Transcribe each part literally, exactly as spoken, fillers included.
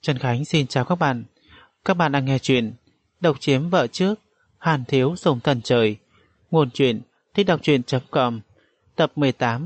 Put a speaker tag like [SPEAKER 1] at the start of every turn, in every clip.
[SPEAKER 1] Trần Khánh xin chào các bạn. Các bạn đang nghe chuyện Độc chiếm vợ trước, Hàn thiếu sủng thần trời. Nguồn truyện thích đọc truyện.com. Tập mười tám.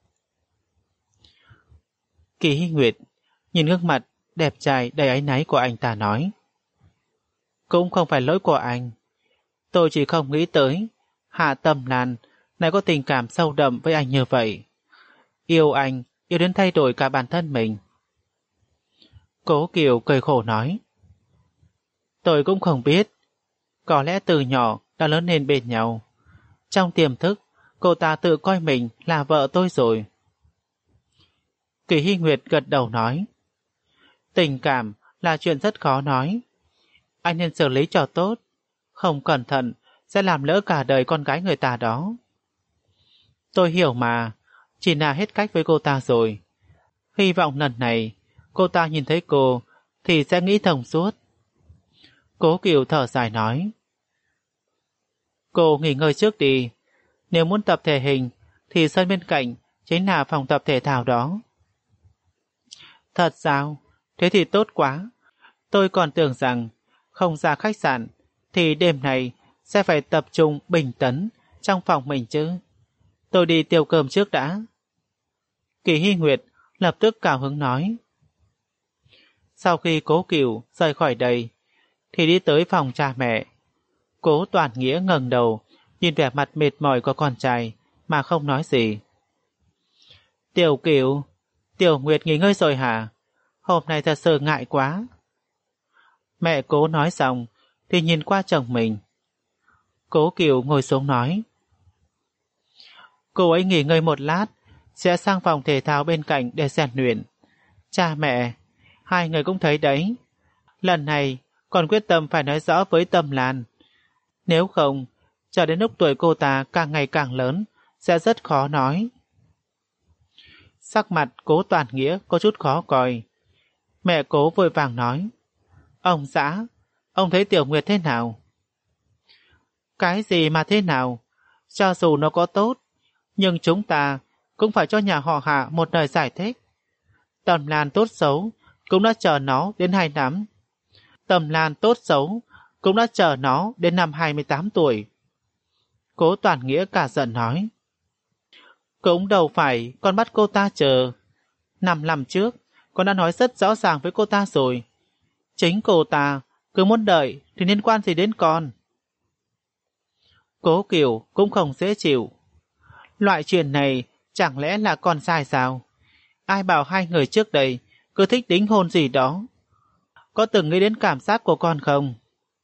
[SPEAKER 1] Kỳ Hy Nguyệt nhìn gương mặt đẹp trai đầy áy náy của anh ta nói: Cũng không phải lỗi của anh. Tôi chỉ không nghĩ tới Hạ Tâm Lan lại có tình cảm sâu đậm với anh như vậy. Yêu anh, yêu đến thay đổi cả bản thân mình. Cố Kiều cười khổ nói: Tôi cũng không biết. Có lẽ từ nhỏ đã lớn lên bên nhau. Trong tiềm thức, cô ta tự coi mình là vợ tôi rồi. Kỳ Hy Nguyệt gật đầu nói: Tình cảm là chuyện rất khó nói. Anh nên xử lý cho tốt. Không cẩn thận sẽ làm lỡ cả đời con gái người ta đó. Tôi hiểu mà. Chỉ là hết cách với cô ta rồi. Hy vọng lần này cô ta nhìn thấy cô thì sẽ nghĩ thông suốt. Cố Kiều thở dài nói: Cô nghỉ ngơi trước đi. Nếu muốn tập thể hình thì sân bên cạnh chính là phòng tập thể thao đó. Thật sao? Thế thì tốt quá. Tôi còn tưởng rằng không ra khách sạn thì đêm này sẽ phải tập trung bình tĩnh trong phòng mình chứ. Tôi đi tiêu cơm trước đã. Kỳ Hy Nguyệt lập tức cao hứng nói. Sau khi Cố Kiều rời khỏi đây thì đi tới phòng cha mẹ. Cố Toàn Nghĩa ngẩng đầu nhìn vẻ mặt mệt mỏi của con trai mà không nói gì. Tiểu Kiều, Tiểu Nguyệt nghỉ ngơi rồi hả? Hôm nay thật sự ngại quá. Mẹ Cố nói xong thì nhìn qua chồng mình. Cố Kiều ngồi xuống nói: Cô ấy nghỉ ngơi một lát sẽ sang phòng thể thao bên cạnh để rèn luyện. Cha mẹ, hai người cũng thấy đấy. Lần này còn quyết tâm phải nói rõ với Tâm Lan. Nếu không, cho đến lúc tuổi cô ta càng ngày càng lớn sẽ rất khó nói. Sắc mặt Cố Toàn Nghĩa có chút khó coi. Mẹ Cố vội vàng nói: Ông xã, ông thấy Tiểu Nguyệt thế nào? Cái gì mà thế nào? Cho dù nó có tốt, nhưng chúng ta cũng phải cho nhà họ Hạ một lời giải thích. Tâm Lan tốt xấu cũng đã chờ nó đến hai năm. Tâm Lan tốt xấu cũng đã chờ nó đến năm hai mươi tám tuổi. Cố Toàn Nghĩa cả giận nói: Cũng đâu phải con bắt cô ta chờ. Năm năm trước con đã nói rất rõ ràng với cô ta rồi. Chính cô ta cứ muốn đợi thì liên quan gì đến con. Cố Kiều cũng không dễ chịu. Loại chuyện này chẳng lẽ là con sai sao? Ai bảo hai người trước đây cứ thích đính hôn gì đó? Có từng nghĩ đến cảm giác của con không?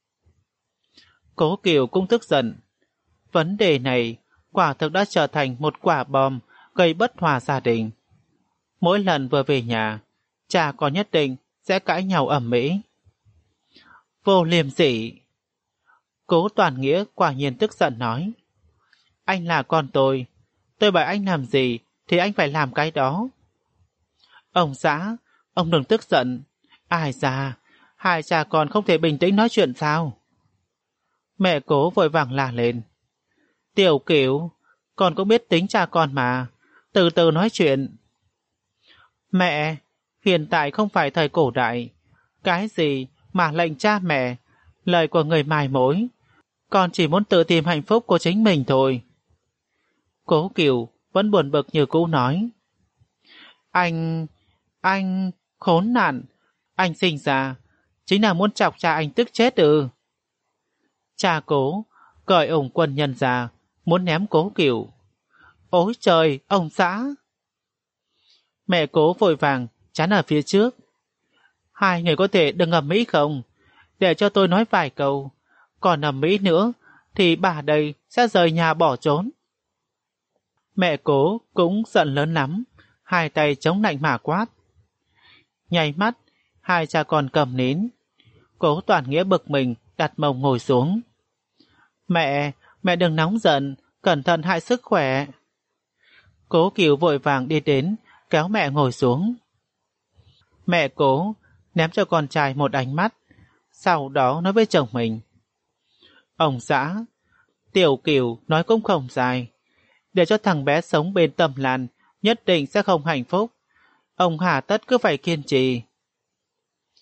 [SPEAKER 1] Cố Kiều cũng tức giận. Vấn đề này quả thực đã trở thành một quả bom gây bất hòa gia đình. Mỗi lần vừa về nhà, cha con nhất định sẽ cãi nhau ầm ĩ. Vô liêm sỉ. Cố Toàn Nghĩa quả nhiên tức giận nói: Anh là con tôi, tôi bảo anh làm gì thì anh phải làm cái đó. Ông xã, ông đừng tức giận. Ai da, hai cha con không thể bình tĩnh nói chuyện sao? Mẹ Cố vội vàng la lên: Tiểu Kiều, con cũng biết tính cha con mà, từ từ nói chuyện. Mẹ, hiện tại không phải thời cổ đại. Cái gì mà lệnh cha mẹ, lời của người mài mối. Con chỉ muốn tự tìm hạnh phúc của chính mình thôi. Cố Kiều vẫn buồn bực như cũ nói: Anh, anh, khốn nạn. Anh sinh ra chính là muốn chọc cha anh tức chết ư? Cha Cố cởi ủng quân nhân ra, muốn ném Cố Kiều. Ôi trời, ông xã! Mẹ Cố vội vàng chắn ở phía trước. Hai người có thể đừng ầm ĩ không? Để cho tôi nói vài câu. Còn ầm ĩ nữa thì bà đây sẽ rời nhà bỏ trốn. Mẹ Cố cũng giận lớn lắm, hai tay chống lạnh mà quát. Nháy mắt, hai cha con cầm nín. Cố Toàn Nghĩa bực mình đặt mông ngồi xuống. Mẹ, mẹ đừng nóng giận, cẩn thận hại sức khỏe. Cố Kiều vội vàng đi đến, kéo mẹ ngồi xuống. Mẹ Cố ném cho con trai một ánh mắt, sau đó nói với chồng mình: Ông xã, Tiểu Kiều nói cũng không sai. Để cho thằng bé sống bên Tâm Lan nhất định sẽ không hạnh phúc. Ông hà tất cứ phải kiên trì.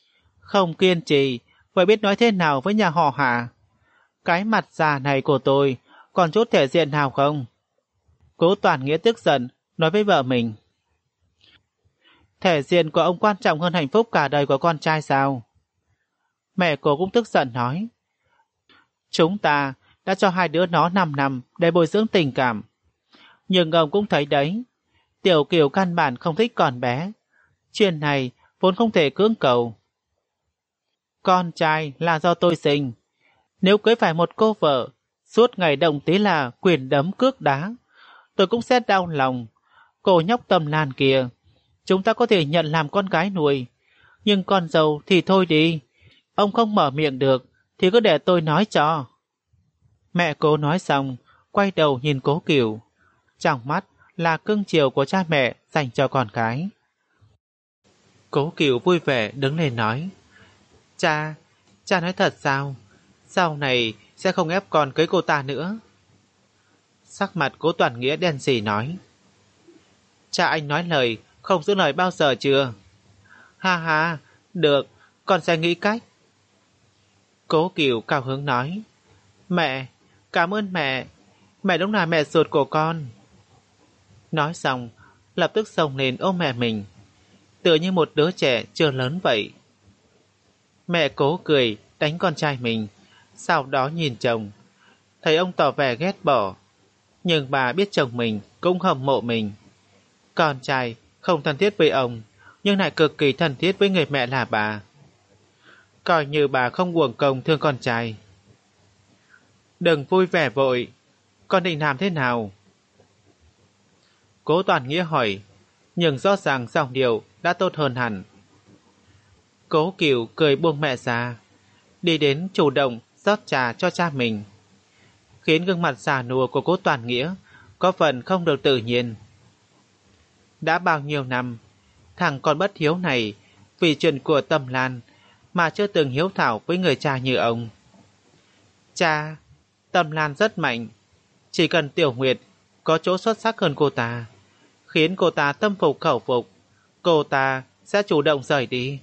[SPEAKER 1] Không kiên trì, vậy biết nói thế nào với nhà họ Hạ? Cái mặt già này của tôi còn chút thể diện nào không? Cố Toàn Nghĩa tức giận nói với vợ mình. Thể diện của ông quan trọng hơn hạnh phúc cả đời của con trai sao? Mẹ cô cũng tức giận nói. Chúng ta đã cho hai đứa nó năm năm để bồi dưỡng tình cảm. Nhưng ông cũng thấy đấy, Tiểu Kiều căn bản không thích con bé. Chuyện này vốn không thể cưỡng cầu. Con trai là do tôi sinh. Nếu cưới phải một cô vợ, suốt ngày động tí là quyền đấm cước đá, tôi cũng sẽ đau lòng. Cô nhóc Tâm Lan kìa, chúng ta có thể nhận làm con gái nuôi. Nhưng con dâu thì thôi đi. Ông không mở miệng được thì cứ để tôi nói cho. Mẹ Cố nói xong, quay đầu nhìn Cố Kiều. Trong mắt là cưng chiều của cha mẹ dành cho con cái. Cố Kiều vui vẻ đứng lên nói. Cha, cha nói thật sao? Sau này sẽ không ép con cưới cô ta nữa. Sắc mặt Cố Toàn Nghĩa đen sì nói. Cha anh nói lời không giữ lời bao giờ chưa? Ha ha, được, con sẽ nghĩ cách. Cố Kiều cao hứng nói. Mẹ, cảm ơn mẹ. Mẹ đúng là mẹ ruột của con. Nói xong, lập tức xông lên ôm mẹ mình, tựa như một đứa trẻ chưa lớn vậy. Mẹ Cố cười đánh con trai mình, sau đó nhìn chồng. Thấy ông tỏ vẻ ghét bỏ, nhưng bà biết chồng mình cũng hâm mộ mình. Con trai không thân thiết với ông, nhưng lại cực kỳ thân thiết với người mẹ là bà. Coi như bà không uổng công thương con trai. Đừng vui vẻ vội, con định làm thế nào? Cố Toàn Nghĩa hỏi, nhưng rõ ràng giọng điệu đã tốt hơn hẳn. Cố Kiều cười buông mẹ ra, đi đến chủ động rót trà cho cha mình, khiến gương mặt già nua của Cố Toàn Nghĩa có phần không được tự nhiên. Đã bao nhiêu năm, thằng con bất hiếu này vì chuyện của Tâm Lan mà chưa từng hiếu thảo với người cha như ông. Cha, Tâm Lan rất mạnh, chỉ cần Tiểu Nguyệt có chỗ xuất sắc hơn cô ta, khiến cô ta tâm phục khẩu phục, cô ta sẽ chủ động rời đi.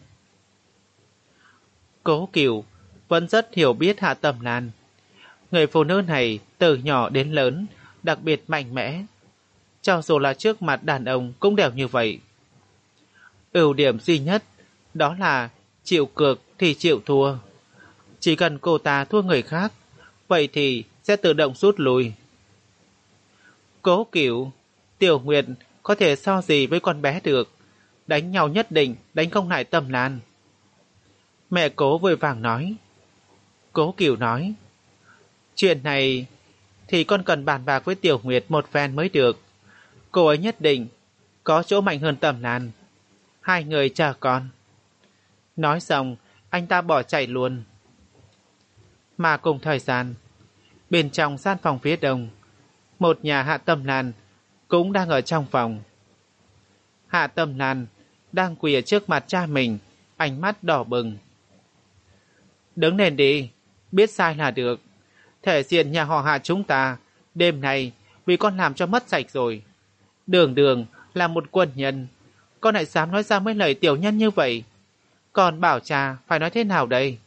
[SPEAKER 1] Cố Kiều vẫn rất hiểu biết Hạ Tâm Lan. Người phụ nữ này từ nhỏ đến lớn đặc biệt mạnh mẽ, cho dù là trước mặt đàn ông cũng đều như vậy. Ưu điểm duy nhất đó là chịu cược thì chịu thua. Chỉ cần cô ta thua người khác, vậy thì sẽ tự động rút lui. Cố Kiều, Tiểu Nguyệt có thể so gì với con bé được, đánh nhau nhất định đánh không lại Tâm Lan. Mẹ Cố vội vàng nói. Cố Kiều nói, chuyện này thì con cần bàn bạc với Tiểu Nguyệt một phen mới được. Cô ấy nhất định có chỗ mạnh hơn Tâm Lan. Hai người chờ con. Nói xong, anh ta bỏ chạy luôn. Mà cùng thời gian, bên trong gian phòng phía đông, một nhà Hạ Tâm Lan cũng đang ở trong phòng. Hạ Tâm Lan đang quỳ ở trước mặt cha mình, ánh mắt đỏ bừng. Đứng lên đi, biết sai là được. Thể diện nhà họ Hạ chúng ta đêm nay vì con làm cho mất sạch rồi. Đường đường là một quân nhân, con lại dám nói ra mấy lời tiểu nhân như vậy. Còn bảo cha phải nói thế nào đây?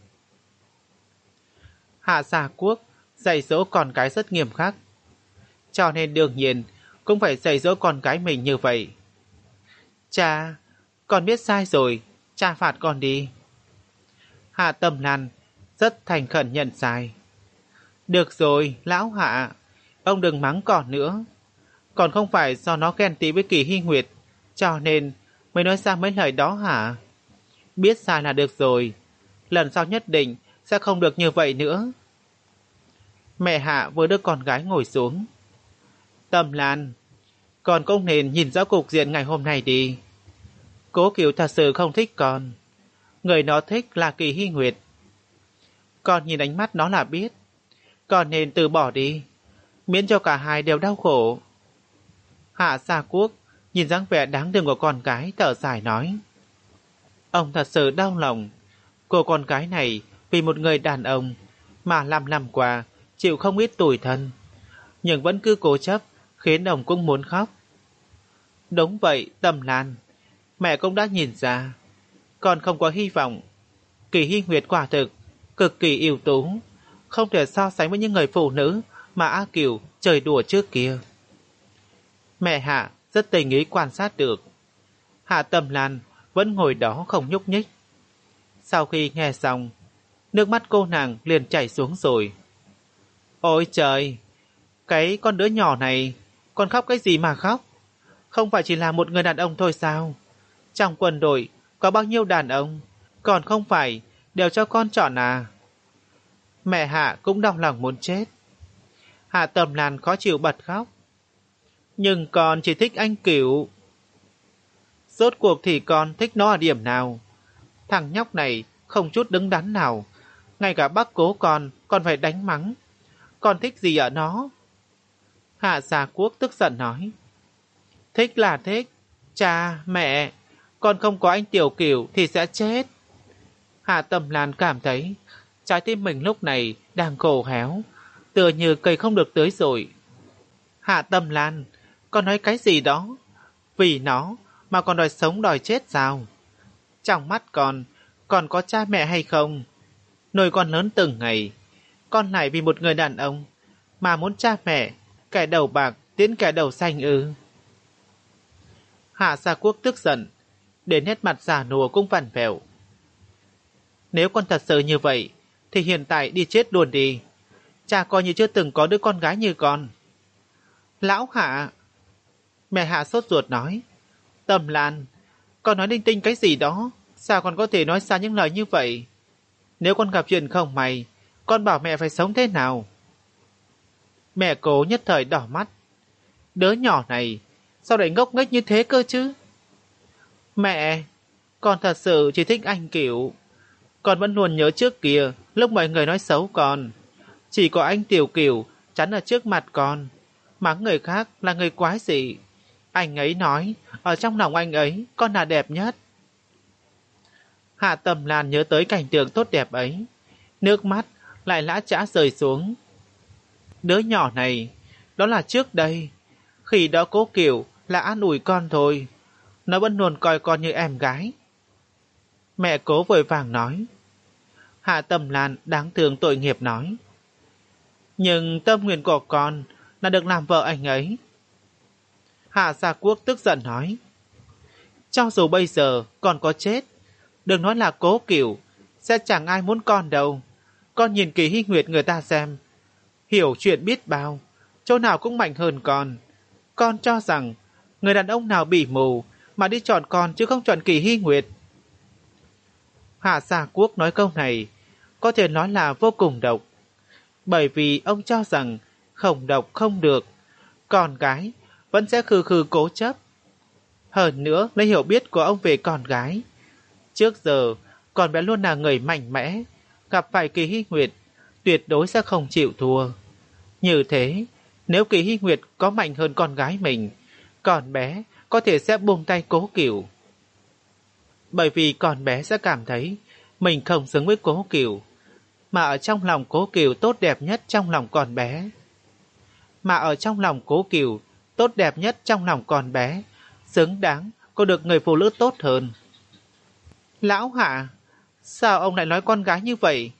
[SPEAKER 1] Hạ Gia Quốc dạy dỗ con cái rất nghiêm khắc, cho nên đương nhiên cũng phải dạy dỗ con cái mình như vậy. Cha, con biết sai rồi, cha phạt con đi. Hạ Tâm Lan rất thành khẩn nhận sai. Được rồi, lão Hạ, ông đừng mắng con nữa. Còn không phải do nó ghen tị với Kỳ Hy Nguyệt, cho nên mới nói ra mấy lời đó hả? Biết sai là được rồi, lần sau nhất định sẽ không được như vậy nữa. Mẹ Hạ vừa đưa con gái ngồi xuống. Tâm Lan, con cũng nên nhìn rõ cục diện ngày hôm nay đi. Cố Kiều thật sự không thích con. Người nó thích là Kỳ Hy Nguyệt. Con nhìn ánh mắt nó là biết. Con nên từ bỏ đi, miễn cho cả hai đều đau khổ. Hạ Gia Quốc nhìn dáng vẻ đáng thương của con gái thở dài nói. Ông thật sự đau lòng. Cô con gái này vì một người đàn ông mà năm năm qua chịu không ít tủi thân, nhưng vẫn cứ cố chấp, khiến ông cũng muốn khóc. Đúng vậy, Tâm Lan, mẹ cũng đã nhìn ra con không có hy vọng. Kỳ Hy Nguyệt quả thực cực kỳ ưu tú, không thể so sánh với những người phụ nữ mà A Cửu chơi đùa trước kia. Mẹ Hạ rất tình ý quan sát được. Hạ Tâm Lan vẫn ngồi đó không nhúc nhích. Sau khi nghe xong, nước mắt cô nàng liền chảy xuống rồi. Ôi trời, cái con đứa nhỏ này, con khóc cái gì mà khóc? Không phải chỉ là một người đàn ông thôi sao? Trong quân đội có bao nhiêu đàn ông, còn không phải đều cho con chọn à? Mẹ Hạ cũng đau lòng muốn chết. Hạ Tâm Lan khó chịu bật khóc. Nhưng con chỉ thích anh Cửu. Rốt cuộc thì con thích nó ở điểm nào? Thằng nhóc này không chút đứng đắn nào. Ngay cả bác cố con, con phải đánh mắng. Con thích gì ở nó? Hạ Gia Quốc tức giận nói. Thích là thích. Cha, mẹ, con không có anh Tiểu Cửu thì sẽ chết. Hạ Tâm Lan cảm thấy trái tim mình lúc này đang khô héo, tựa như cây không được tưới rồi. Hạ Tâm Lan, con nói cái gì đó? Vì nó mà con đòi sống đòi chết sao? Trong mắt con, còn có cha mẹ hay không? Nuôi con lớn từng ngày, con lại vì một người đàn ông mà muốn cha mẹ, kẻ đầu bạc tiến kẻ đầu xanh ư? Hạ Gia Quốc tức giận, đến nét mặt già nua cũng vặn vẹo. Nếu con thật sự như vậy, thì hiện tại đi chết luôn đi. Cha coi như chưa từng có đứa con gái như con. Lão Hạ! Mẹ Hạ sốt ruột nói. Tâm Lan, con nói linh tinh cái gì đó? Sao con có thể nói ra những lời như vậy? Nếu con gặp chuyện không may, con bảo mẹ phải sống thế nào? Mẹ Cố nhất thời đỏ mắt. Đứa nhỏ này, sao lại ngốc nghếch như thế cơ chứ? Mẹ, con thật sự chỉ thích anh Cửu. Con vẫn luôn nhớ trước kia, lúc mọi người nói xấu con. Chỉ có anh Tiểu Cửu chắn ở trước mặt con, mắng người khác là người quái dị. Anh ấy nói, ở trong lòng anh ấy, con là đẹp nhất. Hạ Tâm Lan nhớ tới cảnh tượng tốt đẹp ấy, nước mắt lại lã chã rơi xuống. Đứa nhỏ này, đó là trước đây. Khi đó Cố Kiều là an ủi con thôi, nó vẫn luôn coi con như em gái. Mẹ Cố vội vàng nói. Hạ Tâm Lan đáng thương tội nghiệp nói. Nhưng tâm nguyện của con là được làm vợ anh ấy. Hạ Gia Quốc tức giận nói. Cho dù bây giờ con có chết, đừng nói là Cố Cửu, sẽ chẳng ai muốn con đâu. Con nhìn Kỳ Hy Nguyệt người ta xem, hiểu chuyện biết bao, chỗ nào cũng mạnh hơn con. Con cho rằng người đàn ông nào bị mù mà đi chọn con chứ không chọn Kỳ Hy Nguyệt. Hạ Gia Quốc nói câu này có thể nói là vô cùng độc, bởi vì ông cho rằng không độc không được, con gái vẫn sẽ khư khư cố chấp. Hơn nữa lấy hiểu biết của ông về con gái, trước giờ con bé luôn là người mạnh mẽ, gặp phải Kỳ Hy Nguyệt tuyệt đối sẽ không chịu thua. Như thế, nếu Kỳ Hy Nguyệt có mạnh hơn con gái mình, con bé có thể sẽ buông tay Cố Cửu. Bởi vì con bé sẽ cảm thấy mình không xứng với Cố Cửu, mà ở trong lòng Cố Cửu tốt đẹp nhất trong lòng con bé. Mà ở trong lòng Cố Cửu tốt đẹp nhất trong lòng con bé, xứng đáng có được người phụ nữ tốt hơn. Lão Hạ, sao ông lại nói con gái như vậy?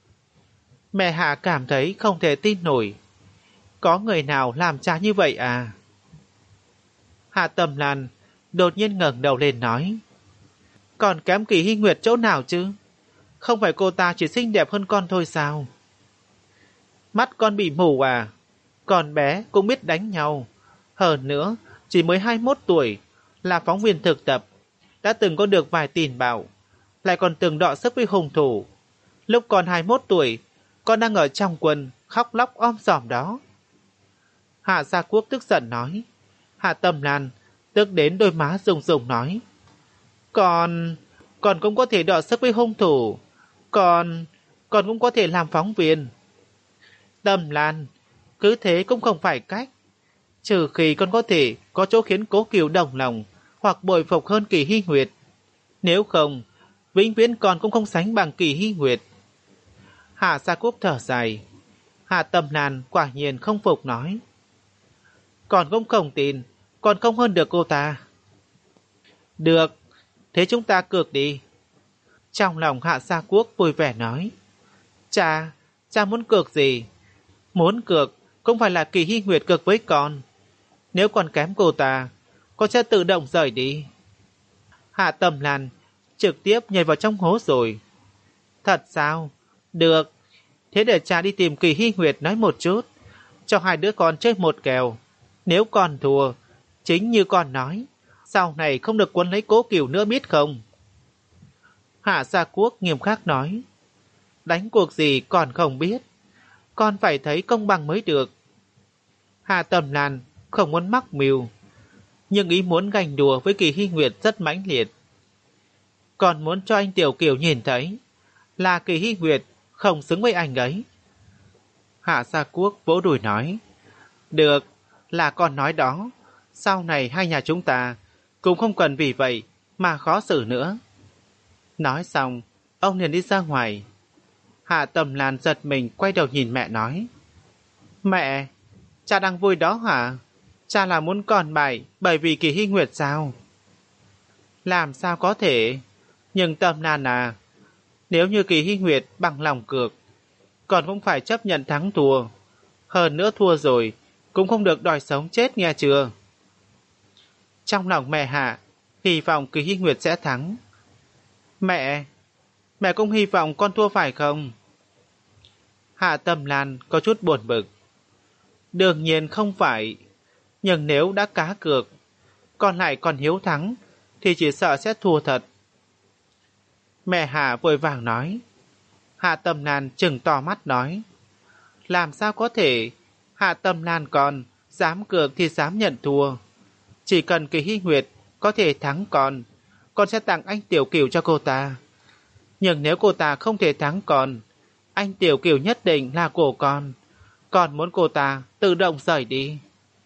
[SPEAKER 1] Mẹ Hạ cảm thấy không thể tin nổi. Có người nào làm cha như vậy à? Hạ Tâm Lan đột nhiên ngẩng đầu lên nói. Còn kém Kỳ Hy Nguyệt chỗ nào chứ? Không phải cô ta chỉ xinh đẹp hơn con thôi sao? Mắt con bị mù à? Con bé cũng biết đánh nhau. Hơn nữa, chỉ mới hai mươi mốt tuổi, là phóng viên thực tập, đã từng có được vài tin bạo, lại còn từng đọ sức với hung thủ. Lúc còn hai mươi mốt tuổi, con đang ở trong quân, khóc lóc om sòm đó. Hạ Gia Quốc tức giận nói. Hạ Tâm Lan tức đến đôi má rùng rùng nói. Con, con cũng có thể đọ sức với hung thủ. Con, con cũng có thể làm phóng viên. Tâm Lan, cứ thế cũng không phải cách. Trừ khi con có thể có chỗ khiến Cố Kiều đồng lòng hoặc bội phục hơn Kỳ Hy Nguyệt. Nếu không, vĩnh viễn con cũng không sánh bằng Kỳ Hy Nguyệt. Hạ Gia Quốc thở dài. Hạ Tâm Lan quả nhiên không phục nói. Con cũng không tin, con không hơn được cô ta. Được, thế chúng ta cược đi. Trong lòng Hạ Gia Quốc vui vẻ nói, cha, cha muốn cược gì? Muốn cược cũng phải là Kỳ Hy Nguyệt cược với con. Nếu còn kém cô ta, con sẽ tự động rời đi. Hạ Tầm Lan trực tiếp nhảy vào trong hố rồi. Thật sao? Được. Thế để cha đi tìm Kỳ Hy Nguyệt nói một chút, cho hai đứa con chơi một kèo. Nếu con thua, chính như con nói, sau này không được quấn lấy Cố Cửu nữa biết không? Hạ Gia Quốc nghiêm khắc nói, đánh cuộc gì còn không biết, con phải thấy công bằng mới được. Hạ Tầm Lan không muốn mắc mưu, nhưng ý muốn ganh đùa với Kỳ Hy Nguyệt rất mãnh liệt. Còn muốn cho anh Tiểu Kiều nhìn thấy là Kỳ Hy Nguyệt không xứng với anh ấy. Hạ Gia Quốc vỗ đùi nói, được, là con nói đó, sau này hai nhà chúng ta cũng không cần vì vậy mà khó xử nữa. Nói xong, ông liền đi ra ngoài. Hạ Tầm Lan giật mình quay đầu nhìn mẹ nói, mẹ, cha đang vui đó hả? Cha là muốn còn bài bởi vì Kỳ Hy Nguyệt sao? Làm sao có thể? Nhưng Tầm Lan à, nếu như Kỳ Hy Nguyệt bằng lòng cược, còn cũng phải chấp nhận thắng thua. Hơn nữa thua rồi cũng không được đòi sống chết nghe chưa? Trong lòng mẹ Hạ hy vọng Kỳ Hy Nguyệt sẽ thắng. Mẹ, mẹ cũng hy vọng con thua phải không? Hạ Tầm Lan có chút buồn bực. Đương nhiên không phải, nhưng nếu đã cá cược, còn lại còn hiếu thắng, thì chỉ sợ sẽ thua thật. Mẹ Hạ vội vàng nói. Hạ Tầm Lan trừng to mắt nói, làm sao có thể? Hạ Tầm Lan con dám cược thì dám nhận thua. Chỉ cần Kỳ Hy Nguyệt có thể thắng con, con sẽ tặng anh Tiểu Kiều cho cô ta. Nhưng nếu cô ta không thể thắng con, anh Tiểu Kiều nhất định là của con. Con muốn cô ta tự động rời đi.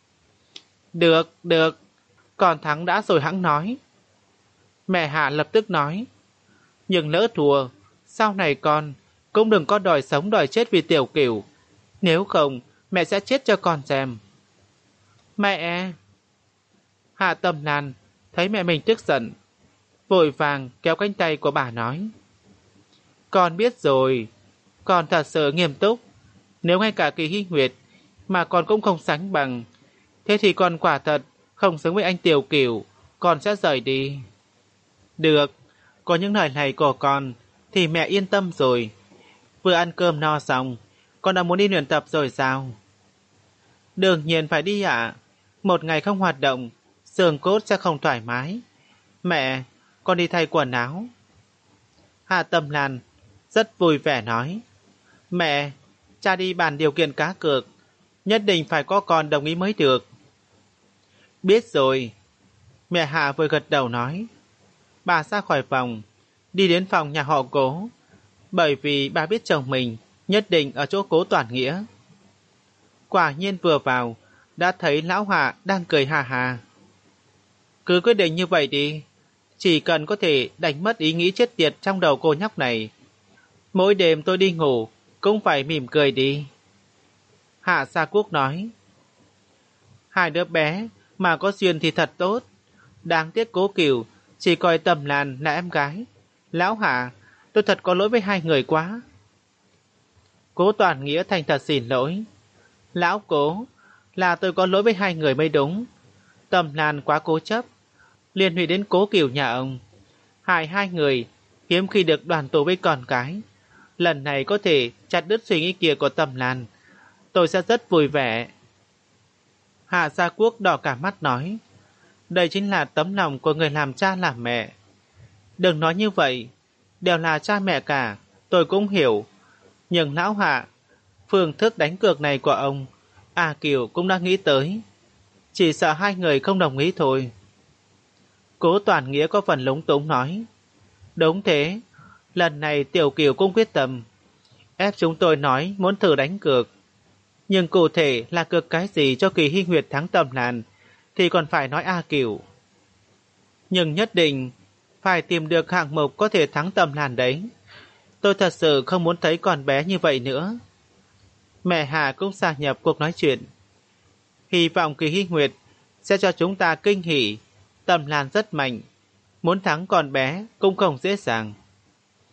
[SPEAKER 1] Được, được, con thắng đã rồi hẵng nói. Mẹ Hạ lập tức nói, nhưng lỡ thua, sau này con cũng đừng có đòi sống đòi chết vì Tiểu Kiều. Nếu không, mẹ sẽ chết cho con xem. Mẹ! Hạ Tầm Lan thấy mẹ mình tức giận, vội vàng kéo cánh tay của bà nói, con biết rồi, con thật sự nghiêm túc. Nếu ngay cả Kỳ Hy Nguyệt mà con cũng không sánh bằng, thế thì con quả thật không xứng với anh Tiểu Kiều, con sẽ rời đi. Được, có những lời này của con thì mẹ yên tâm rồi. Vừa ăn cơm no xong, con đã muốn đi luyện tập rồi sao? Đương nhiên phải đi ạ. Một ngày không hoạt động, xương cốt sẽ không thoải mái. Mẹ, con đi thay quần áo. Hạ Tầm Lan rất vui vẻ nói, mẹ, cha đi bàn điều kiện cá cược, nhất định phải có con đồng ý mới được. Biết rồi. Mẹ Hạ vừa gật đầu nói. Bà ra khỏi phòng, đi đến phòng nhà họ Cố, bởi vì bà biết chồng mình nhất định ở chỗ Cố Toản Nghĩa. Quả nhiên vừa vào, đã thấy lão Hạ đang cười hà hà. Cứ quyết định như vậy đi, chỉ cần có thể đánh mất ý nghĩ chết tiệt trong đầu cô nhóc này. Mỗi đêm tôi đi ngủ, cũng phải mỉm cười đi. Hạ Gia Quốc nói. Hai đứa bé mà có duyên thì thật tốt. Đáng tiếc Cố Cửu chỉ coi Tầm Lan là em gái. Lão Hạ, tôi thật có lỗi với hai người quá. Cố Toản Nghĩa thành thật xin lỗi. Lão Cố, là tôi có lỗi với hai người mới đúng. Tầm Lan quá cố chấp, liên lụy đến Cố Cửu nhà ông. Hại hai người hiếm khi được đoàn tụ với con cái. Lần này có thể chặt đứt suy nghĩ kia của Tầm Lan, tôi sẽ rất vui vẻ. Hạ Gia Quốc đỏ cả mắt nói, đây chính là tấm lòng của người làm cha làm mẹ. Đừng nói như vậy, đều là cha mẹ cả, tôi cũng hiểu. Nhưng lão Hạ, phương thức đánh cược này của ông, A Kiều cũng đã nghĩ tới. Chỉ sợ hai người không đồng ý thôi. Cố Toản Nghĩa có phần lúng túng nói, đúng thế, lần này Tiểu Kiều cũng quyết tâm ép chúng tôi nói muốn thử đánh cược. Nhưng cụ thể là cược cái gì cho Kỳ Hy Nguyệt thắng Tầm Lan thì còn phải nói A Kiều. Nhưng nhất định phải tìm được hạng mục có thể thắng Tầm Lan đấy. Tôi thật sự không muốn thấy con bé như vậy nữa. Mẹ Hà cũng gia nhập cuộc nói chuyện. Hy vọng Kỳ Hy Nguyệt sẽ cho chúng ta kinh hỉ. Tầm Lan rất mạnh, muốn thắng con bé cũng không dễ dàng.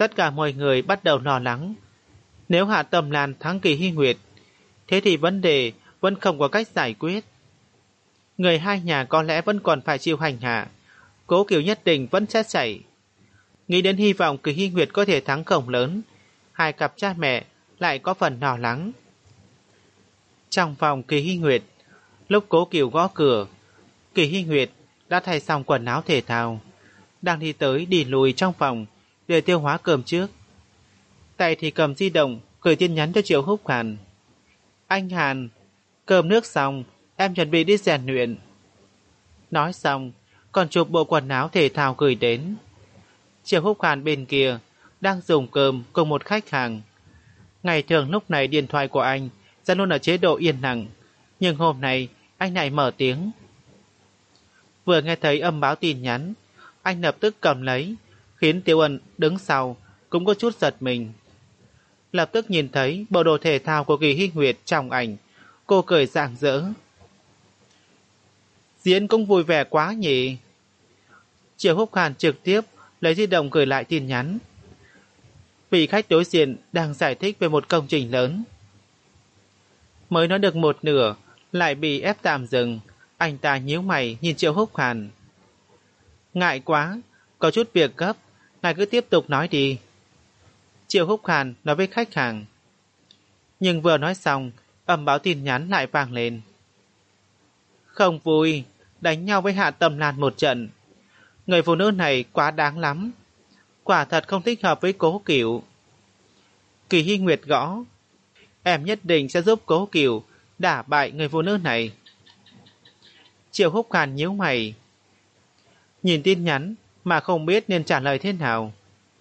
[SPEAKER 1] Tất cả mọi người bắt đầu lo lắng. Nếu Hạ Tâm Lan thắng Kỳ Hy Nguyệt, thế thì vấn đề vẫn không có cách giải quyết. Người hai nhà có lẽ vẫn còn phải chịu hành hạ, Cố Kiều nhất định vẫn sẽ chạy. Nghĩ đến hy vọng Kỳ Hy Nguyệt có thể thắng cổng lớn, hai cặp cha mẹ lại có phần lo lắng. Trong phòng Kỳ Hy Nguyệt, lúc Cố Kiều gõ cửa, Kỳ Hy Nguyệt đã thay xong quần áo thể thao, đang đi tới đi lùi trong phòng để tiêu hóa cơm trước. Tay thì cầm di động gửi tin nhắn cho Triệu Húc Hàn. Anh Hàn, cơm nước xong, em chuẩn bị đi rèn luyện. Nói xong, còn chụp bộ quần áo thể thao gửi đến. Triệu Húc Hàn bên kia đang dùng cơm cùng một khách hàng. Ngày thường lúc này điện thoại của anh sẽ luôn ở chế độ yên lặng, nhưng hôm nay anh lại mở tiếng. Vừa nghe thấy âm báo tin nhắn, anh lập tức cầm lấy, khiến Tiểu Ân đứng sau cũng có chút giật mình. Lập tức nhìn thấy bộ đồ thể thao của Kỳ Hy Nguyệt trong ảnh, cô cười rạng rỡ. Diễn cũng vui vẻ quá nhỉ. Triệu Húc Hàn trực tiếp lấy di động gửi lại tin nhắn. Vị khách đối diện đang giải thích về một công trình lớn. Mới nói được một nửa, lại bị ép tạm dừng. Anh ta nhíu mày nhìn Triệu Húc Hàn. Ngại quá, có chút việc gấp, ngài cứ tiếp tục nói đi. Triệu Húc Hàn nói với khách hàng. Nhưng vừa nói xong, âm báo tin nhắn lại vang lên. Không vui, đánh nhau với Hạ Tâm Lan một trận. Người phụ nữ này quá đáng lắm. Quả thật không thích hợp với Cố Kiều. Kỳ Hy Nguyệt gõ. Em nhất định sẽ giúp Cố Kiều đả bại người phụ nữ này. Triệu Húc Hàn nhíu mày, nhìn tin nhắn mà không biết nên trả lời thế nào.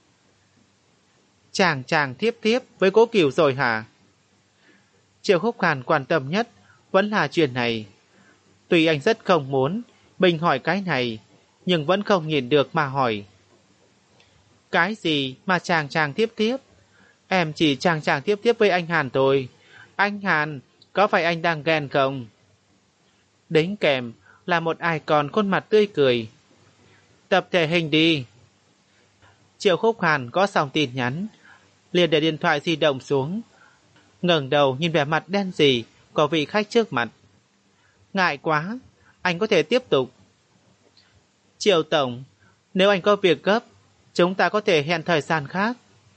[SPEAKER 1] Chàng chàng thiếp thiếp với Cố Kiều rồi hả? Triệu Húc Hàn quan tâm nhất vẫn là chuyện này. Tuy anh rất không muốn bình hỏi cái này, nhưng vẫn không nhìn được mà hỏi. Cái gì mà chàng chàng thiếp thiếp? Em chỉ chàng chàng thiếp thiếp với anh Hàn thôi. Anh Hàn, có phải anh đang ghen không? Đính kèm là một icon khuôn mặt tươi cười. Tập thể hình đi. Triệu Húc Hàn có xong tin nhắn, liền để điện thoại di động xuống, ngẩng đầu nhìn vẻ mặt đen sì của vị khách trước mặt. Ngại quá, anh có thể tiếp tục. Triệu tổng, nếu anh có việc gấp, chúng ta có thể hẹn thời gian khác.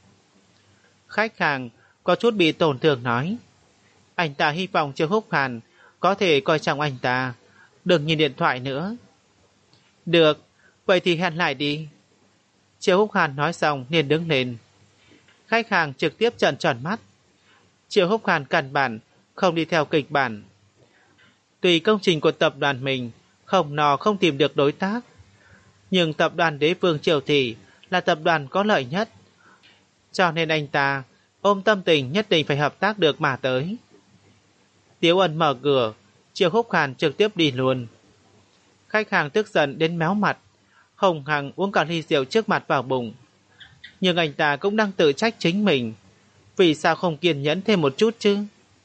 [SPEAKER 1] Khách hàng có chút bị tổn thương nói. Anh ta hy vọng Triệu Húc Hàn có thể coi trọng anh ta, đừng nhìn điện thoại nữa. Được, vậy thì hẹn lại đi. Triệu Húc Hàn nói xong liền đứng lên. Khách hàng trực tiếp trợn tròn mắt. Triệu Húc Hàn căn bản không đi theo kịch bản. Tùy công trình của tập đoàn mình không nò không tìm được đối tác, nhưng tập đoàn Đế Vương Triều Thị là tập đoàn có lợi nhất, cho nên anh ta ôm tâm tình nhất định phải hợp tác được mà tới. Tiếu Ân mở cửa, Triệu Húc Hàn trực tiếp đi luôn. Khách hàng tức giận đến méo mặt, hồng hằng uống cả ly rượu trước mặt vào bụng. Nhưng anh ta cũng đang tự trách chính mình, vì sao không kiên nhẫn thêm một chút chứ?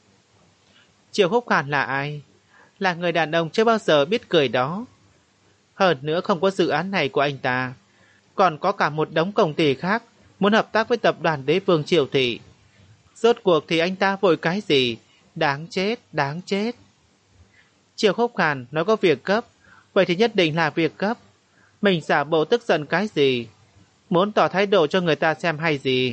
[SPEAKER 1] Triệu Húc Hàn là ai? Là người đàn ông chưa bao giờ biết cười đó. Hơn nữa không có dự án này của anh ta, còn có cả một đống công ty khác muốn hợp tác với tập đoàn Đế Vương Triều Thị. Rốt cuộc thì anh ta vội cái gì? Đáng chết, đáng chết. Triệu Húc Hàn nói có việc gấp, vậy thì nhất định là việc gấp. Mình giả bộ tức giận cái gì? Muốn tỏ thái độ cho người ta xem hay gì?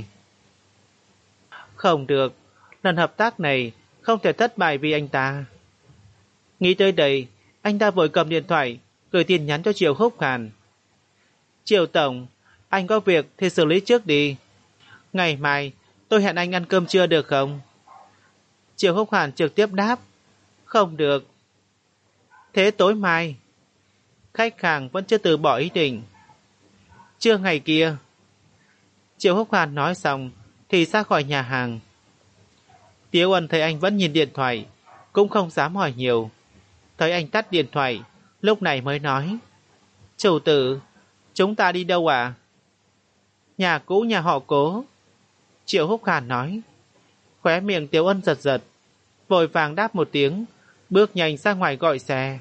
[SPEAKER 1] Không được, lần hợp tác này không thể thất bại vì anh ta. Nghĩ tới đây, anh ta vội cầm điện thoại gửi tin nhắn cho Triệu Húc Hàn. Triệu tổng, anh có việc thì xử lý trước đi. Ngày mai tôi hẹn anh ăn cơm trưa được không? Triệu Húc Hàn trực tiếp đáp. Không được. Thế tối mai? Khách hàng vẫn chưa từ bỏ ý định. Trưa ngày kia. Triệu Húc Hàn nói xong thì ra khỏi nhà hàng. Tiếu Ân thấy anh vẫn nhìn điện thoại, cũng không dám hỏi nhiều. Thấy anh tắt điện thoại, lúc này mới nói. Chủ tử, chúng ta đi đâu à? Nhà cũ nhà họ Cố. Triệu Húc Hàn nói. Khóe miệng Tiếu Ân giật giật, vội vàng đáp một tiếng, bước nhanh ra ngoài gọi xe.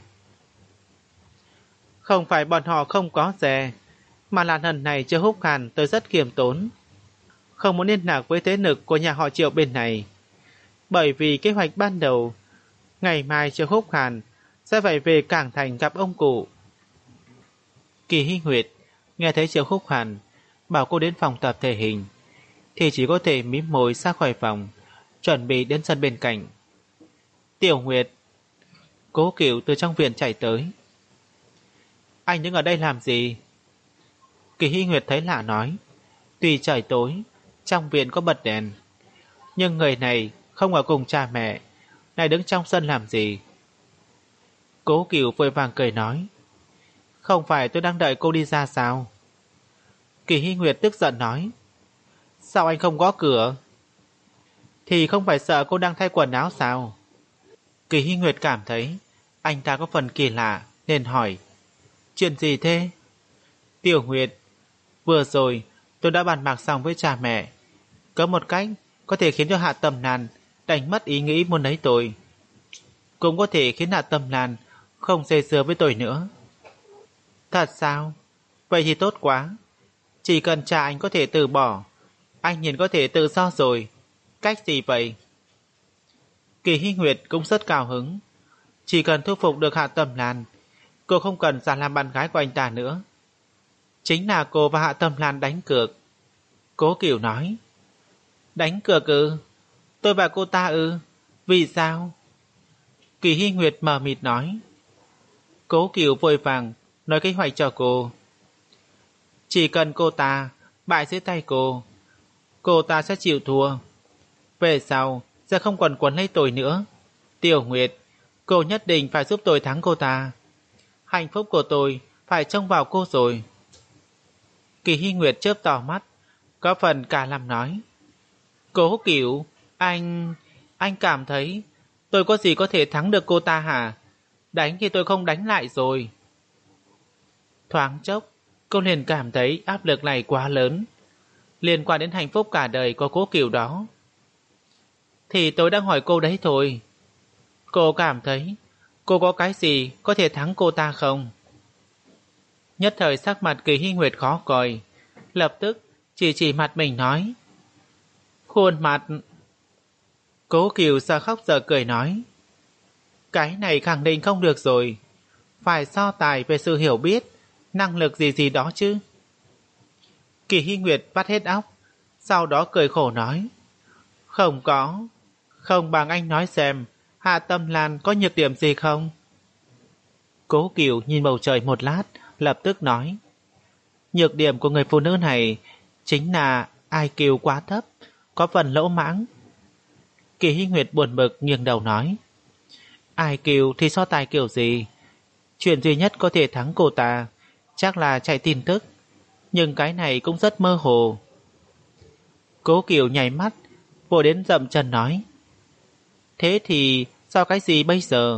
[SPEAKER 1] Không phải bọn họ không có xe, mà là lần này Triệu Húc Hàn tới rất khiêm tốn. không muốn liên lạc với thế lực của nhà họ Triệu bên này. Bởi vì kế hoạch ban đầu, ngày mai Triệu Húc Hàn sẽ phải về Cảng Thành gặp ông cụ. Kỳ Hy Nguyệt nghe thấy Triệu Húc Hàn bảo cô đến phòng tập thể hình, thì chỉ có thể mím môi ra khỏi phòng, chuẩn bị đến sân bên cạnh. Tiểu Nguyệt. Cố Cửu từ trong viện chạy tới. Anh đứng ở đây làm gì? Kỳ Hy Nguyệt thấy lạ nói. Tuy trời tối, trong viện có bật đèn, nhưng người này không ở cùng cha mẹ, này đứng trong sân làm gì? Cố Cửu vội vàng cười nói. Không phải tôi đang đợi cô đi ra sao? Kỳ Hy Nguyệt tức giận nói. Sao anh không gõ cửa? Thì không phải sợ cô đang thay quần áo sao? Kỳ Hy Nguyệt cảm thấy anh ta có phần kỳ lạ nên hỏi. Chuyện gì thế? Tiểu Nguyệt, vừa rồi tôi đã bàn bạc xong với cha mẹ, có một cách có thể khiến cho Hạ Tâm Lan đánh mất ý nghĩ muốn lấy tôi, cũng có thể khiến Hạ Tâm Lan không dây dưa với tôi nữa. Thật sao? Vậy thì tốt quá. Chỉ cần cha anh có thể từ bỏ, anh nhìn có thể tự do rồi. Cách gì vậy? Kỳ Hy Nguyệt cũng rất cao hứng. Chỉ cần thuyết phục được Hạ Tâm Lan, cô không cần giả làm bạn gái của anh ta nữa. Chính là cô và Hạ Tâm Lan đánh cược. Cố Cửu nói. Đánh cược ư? Tôi và cô ta ư? Vì sao? Kỳ Hy Nguyệt mờ mịt nói. Cố Cửu vội vàng nói kế hoạch cho cô. Chỉ cần cô ta bại dưới tay cô, cô ta sẽ chịu thua. Về sau sẽ không còn quấn lấy tôi nữa. Tiểu Nguyệt, cô nhất định phải giúp tôi thắng cô ta. Hạnh phúc của tôi phải trông vào cô rồi. Kỳ Hy Nguyệt chớp tỏ mắt, có phần cả làm nói. Cố Cửu, anh... anh cảm thấy tôi có gì có thể thắng được cô ta hả? Đánh thì tôi không đánh lại rồi. Thoáng chốc, cô liền cảm thấy áp lực này quá lớn, liên quan đến hạnh phúc cả đời của Cố Cửu đó. Thì tôi đang hỏi cô đấy thôi. Cô cảm thấy cô có cái gì có thể thắng cô ta không? Nhất thời sắc mặt Kỳ Hy Nguyệt khó coi, lập tức chỉ chỉ mặt mình nói. Khuôn mặt. Cố Cửu giờ khóc giờ cười nói. Cái này khẳng định không được rồi, phải so tài về sự hiểu biết, năng lực gì gì đó chứ. Kỳ Hy Nguyệt vắt hết óc, sau đó cười khổ nói. Không có, không bằng anh nói xem Hạ Tâm Lan có nhược điểm gì không? Cố Cửu nhìn bầu trời một lát, lập tức nói. Nhược điểm của người phụ nữ này chính là i kiu quá thấp, có phần lỗ mãng. Kỳ Hy Nguyệt buồn bực nghiêng đầu nói. i kiu thì so tài kiểu gì? Chuyện duy nhất có thể thắng cô ta chắc là chạy tin tức, nhưng cái này cũng rất mơ hồ. Cố Cửu nháy mắt, vội đến dậm chân nói. Thế thì sao cái gì bây giờ?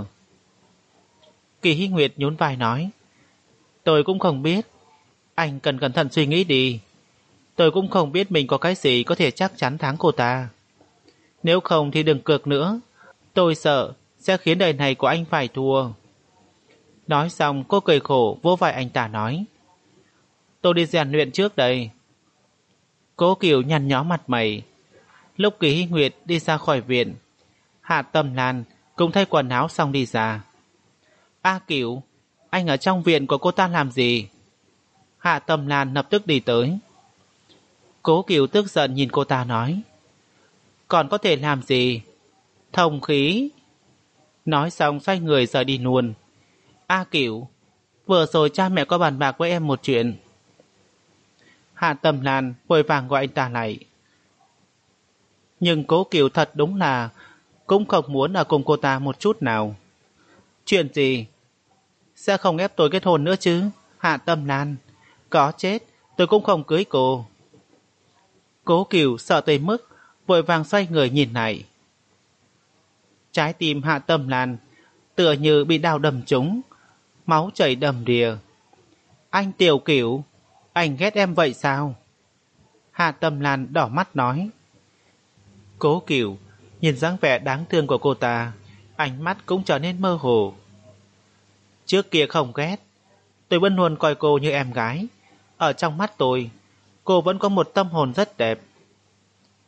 [SPEAKER 1] Kỳ Hy Nguyệt nhún vai nói. Tôi cũng không biết, anh cần cẩn thận suy nghĩ đi. Tôi cũng không biết mình có cái gì có thể chắc chắn thắng cô ta. Nếu không thì đừng cược nữa, tôi sợ sẽ khiến đời này của anh phải thua. Nói xong cô cười khổ vỗ vai anh ta nói. Tôi đi rèn luyện trước đây. Cố Cửu nhăn nhó mặt mày. Lúc Kỳ Hy Nguyệt đi ra khỏi viện, Hạ Tâm Lan cũng thay quần áo xong đi ra. A Cửu, anh ở trong viện của cô ta làm gì? Hạ Tâm Lan lập tức đi tới. Cố Cửu tức giận nhìn cô ta nói. Còn có thể làm gì? Thông khí. Nói xong xoay người rời đi luôn. A Cửu, vừa rồi cha mẹ có bàn bạc với em một chuyện. Hạ Tâm Lan vội vàng gọi anh ta lại. Nhưng Cố Cửu thật đúng là cũng không muốn ở cùng cô ta một chút nào. Chuyện gì? Sẽ không ép tôi kết hôn nữa chứ? Hạ Tâm Lan, có chết tôi cũng không cưới cô. Cố Cửu sợ tới mức vội vàng xoay người nhìn lại. Trái tim Hạ Tâm Lan tựa như bị đao đâm trúng, máu chảy đầm đìa. Anh Tiểu Cửu, anh ghét em vậy sao? Hạ Tâm Lan đỏ mắt nói. Cố Cửu nhìn dáng vẻ đáng thương của cô ta, ánh mắt cũng trở nên mơ hồ. Trước kia không ghét, tôi vẫn luôn coi cô như em gái. Ở trong mắt tôi, cô vẫn có một tâm hồn rất đẹp.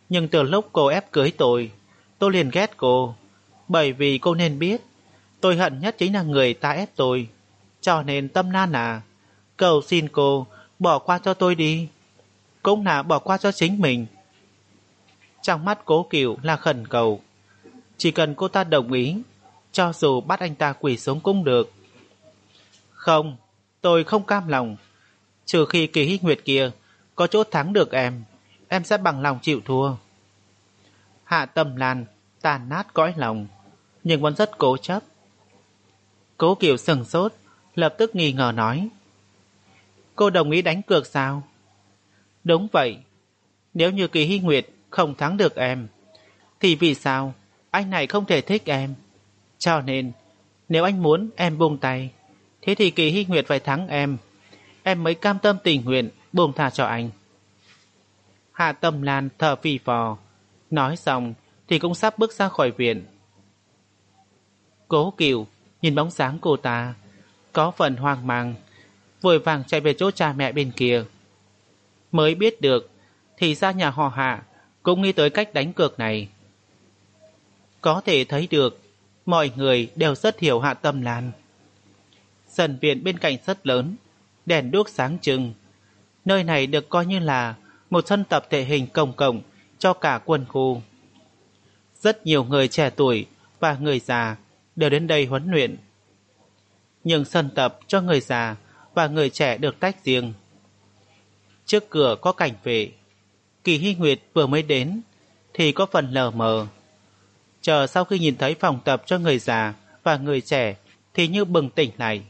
[SPEAKER 1] Nhưng từ lúc cô ép cưới tôi, tôi liền ghét cô. Bởi vì cô nên biết, tôi hận nhất chính là người ta ép tôi. Cho nên Tâm Lan à, cầu xin cô bỏ qua cho tôi đi. Cũng là bỏ qua cho chính mình. Trong mắt Cố Cửu là khẩn cầu. Chỉ cần cô ta đồng ý, cho dù bắt anh ta quỳ xuống cũng được. Không, tôi không cam lòng. Trừ khi Kỳ Hy Nguyệt kia có chỗ thắng được em, em sẽ bằng lòng chịu thua. Hạ Tâm Lan tàn nát cõi lòng, nhưng vẫn rất cố chấp. Cố Cửu sừng sốt, lập tức nghi ngờ nói: Cô đồng ý đánh cược sao? Đúng vậy. Nếu như Kỳ Hy Nguyệt không thắng được em, thì vì sao anh này không thể thích em? Cho nên, nếu anh muốn em buông tay, thế thì Kỳ Hy Nguyệt phải thắng em. Em mới cam tâm tình nguyện buông tha cho anh. Hạ Tâm Lan thở phì phò, nói xong thì cũng sắp bước ra khỏi viện. Cố Cửu nhìn bóng dáng cô ta, có phần hoang mang, vội vàng chạy về chỗ cha mẹ bên kia. Mới biết được, thì ra nhà họ Hạ cũng nghĩ tới cách đánh cược này. Có thể thấy được, mọi người đều rất hiểu Hạ Tâm Lan. Sân viện bên cạnh rất lớn, đèn đuốc sáng trưng. Nơi này được coi như là một sân tập thể hình công cộng cho cả quân khu. Rất nhiều người trẻ tuổi và người già đều đến đây huấn luyện. Nhưng sân tập cho người già và người trẻ được tách riêng. Trước cửa có cảnh vệ. Kỳ Hy Nguyệt vừa mới đến thì có phần lờ mờ. Chờ sau khi nhìn thấy phòng tập cho người già và người trẻ thì như bừng tỉnh lại.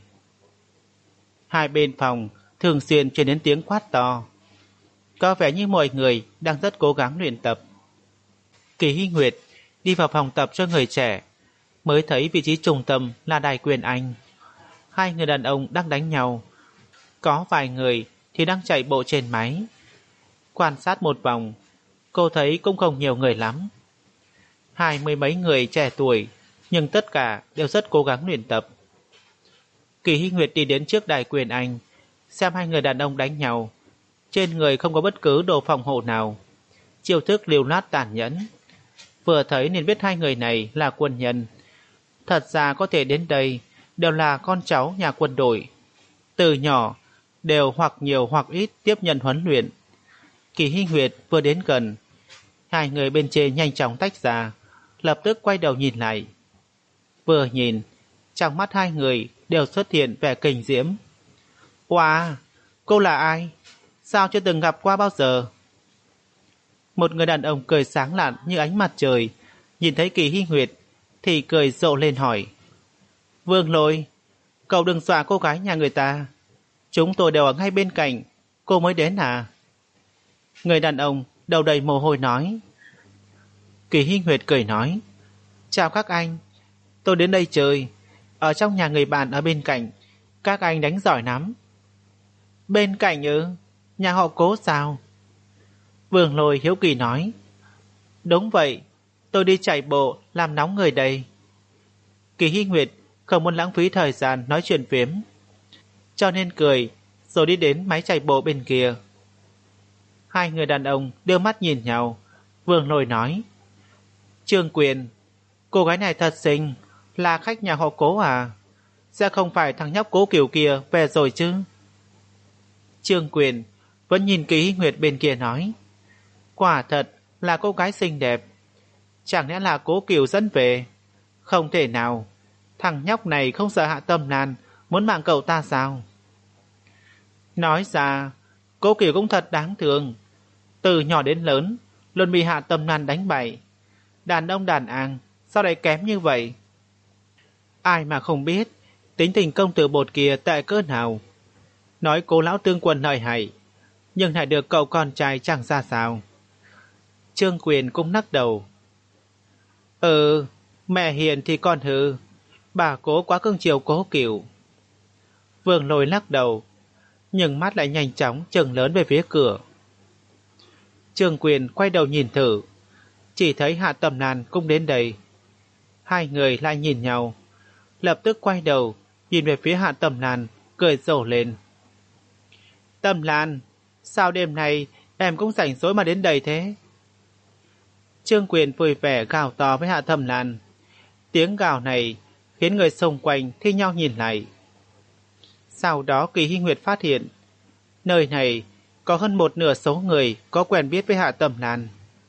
[SPEAKER 1] Hai bên phòng thường xuyên truyền đến tiếng quát to. Có vẻ như mọi người đang rất cố gắng luyện tập. Kỳ Hy Nguyệt đi vào phòng tập cho người trẻ, mới thấy vị trí trung tâm là đài quyền Anh. Hai người đàn ông đang đánh nhau. Có vài người thì đang chạy bộ trên máy. Quan sát một vòng, cô thấy cũng không nhiều người lắm. Hai mươi mấy người trẻ tuổi, nhưng tất cả đều rất cố gắng luyện tập. Kỳ Hy Nguyệt đi đến trước đài quyền Anh, xem hai người đàn ông đánh nhau. Trên người không có bất cứ đồ phòng hộ nào, chiêu thức lưu loát tàn nhẫn. Vừa thấy nên biết hai người này là quân nhân. Thật ra có thể đến đây đều là con cháu nhà quân đội. Từ nhỏ đều hoặc nhiều hoặc ít tiếp nhận huấn luyện. Kỳ Hy Nguyệt vừa đến gần, hai người bên trên nhanh chóng tách ra, lập tức quay đầu nhìn lại. Vừa nhìn, trong mắt hai người đều xuất hiện vẻ kinh diễm. Wow, cô là ai? Sao chưa từng gặp qua bao giờ? Một người đàn ông cười sáng lạn như ánh mặt trời, nhìn thấy Kỳ Hy Nguyệt thì cười rộ lên hỏi: Vương Lôi, cậu đừng dọa cô gái nhà người ta. Chúng tôi đều ở ngay bên cạnh, cô mới đến à? Người đàn ông đầu đầy mồ hôi nói. Kỳ Hy Nguyệt cười nói: Chào các anh, tôi đến đây chơi, ở trong nhà người bạn ở bên cạnh, các anh đánh giỏi lắm. Bên cạnh ư? Nhà họ Cố sao? Vương Lôi hiếu kỳ nói. Đúng vậy, tôi đi chạy bộ làm nóng người đây. Kỳ Hy Nguyệt không muốn lãng phí thời gian nói chuyện phiếm, cho nên cười rồi đi đến máy chạy bộ bên kia. Hai người đàn ông đưa mắt nhìn nhau. Vương Lôi nói: Trương Quyền, cô gái này thật xinh, là khách nhà họ Cố à? Sẽ không phải thằng nhóc Cố Kiều kia về rồi chứ? Trương Quyền vẫn nhìn Kỳ Hy Nguyệt bên kia nói: Quả thật là cô gái xinh đẹp. Chẳng lẽ là Cố Kiều dẫn về? Không thể nào, thằng nhóc này không sợ Hạ Tâm Lan muốn mạng cậu ta sao? Nói ra, Cố Kiều cũng thật đáng thương. Từ nhỏ đến lớn luôn bị Hạ Tâm Lan đánh bại. Đàn ông đàn an sao lại kém như vậy? Ai mà không biết tính tình công tử bột kia tệ cỡ nào. Nói Cố lão tướng quân lợi hại, nhưng lại được cậu con trai chẳng ra sao. Trương Quyền cũng lắc đầu. Ừ, mẹ hiền thì con hư, bà Cố quá cưng chiều Cố Kiều. Vương Lôi lắc đầu, nhưng mắt lại nhanh chóng trừng lớn về phía cửa. Trương Quyền quay đầu nhìn thử, chỉ thấy Hạ Tâm Lan cũng đến đây. Hai người lại nhìn nhau, lập tức quay đầu nhìn về phía Hạ Tâm Lan, cười rộ lên. Tâm Lan, sao đêm nay em cũng rảnh rỗi mà đến đây thế? Trương Quyền vui vẻ gào to với Hạ Thẩm Lan. Tiếng gào này khiến người xung quanh thi nhau nhìn lại. Sau đó Kỳ Hy Nguyệt phát hiện, nơi này có hơn một nửa số người có quen biết với Hạ Thẩm Lan.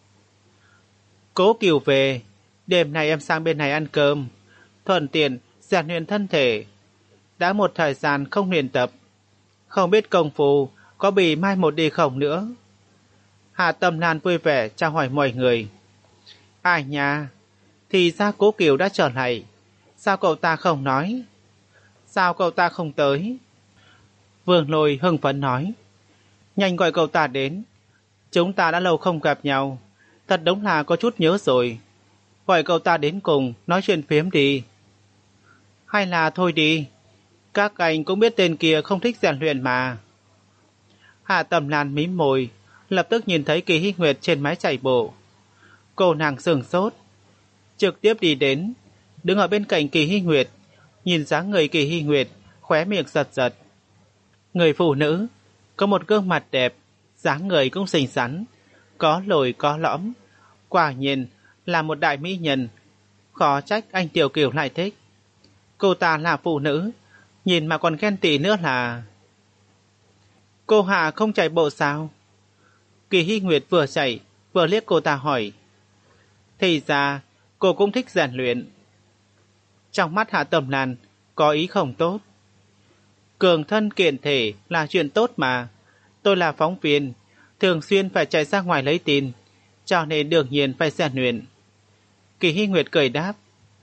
[SPEAKER 1] Cố Cửu về, đêm nay em sang bên này ăn cơm, thuận tiện rèn luyện thân thể. Đã một thời gian không luyện tập, không biết công phu có bị mai một đi không nữa. Hạ Thẩm Lan vui vẻ chào hỏi mọi người. Ai nha, thì ra Cố Cửu đã trở lại. Sao cậu ta không nói? Sao cậu ta không tới? Vương Lôi hưng phấn nói. Nhanh gọi cậu ta đến. Chúng ta đã lâu không gặp nhau, thật đúng là có chút nhớ rồi. Gọi cậu ta đến cùng nói chuyện phiếm đi. Hay là thôi đi, các anh cũng biết tên kia không thích rèn luyện mà. Hạ Thẩm Lan mím môi, lập tức nhìn thấy Kỳ Hy Nguyệt trên máy chạy bộ. Cô nàng sửng sốt, trực tiếp đi đến, đứng ở bên cạnh Kỳ Hy Nguyệt, nhìn dáng người Kỳ Hy Nguyệt, khóe miệng giật giật. Người phụ nữ có một gương mặt đẹp, dáng người cũng xinh xắn, có lồi có lõm, quả nhiên là một đại mỹ nhân. Khó trách anh Tiểu Kiều lại thích. Cô ta là phụ nữ, nhìn mà còn ghen tị nữa là... Cô Hạ không chạy bộ sao? Kỳ Hy Nguyệt vừa chạy vừa liếc cô ta hỏi. Thì ra cô cũng thích rèn luyện. Trong mắt Hạ Thẩm Lan có ý không tốt. Cường thân kiện thể là chuyện tốt mà. Tôi là phóng viên, thường xuyên phải chạy ra ngoài lấy tin, cho nên đương nhiên phải rèn luyện. Kỳ Hy Nguyệt cười đáp.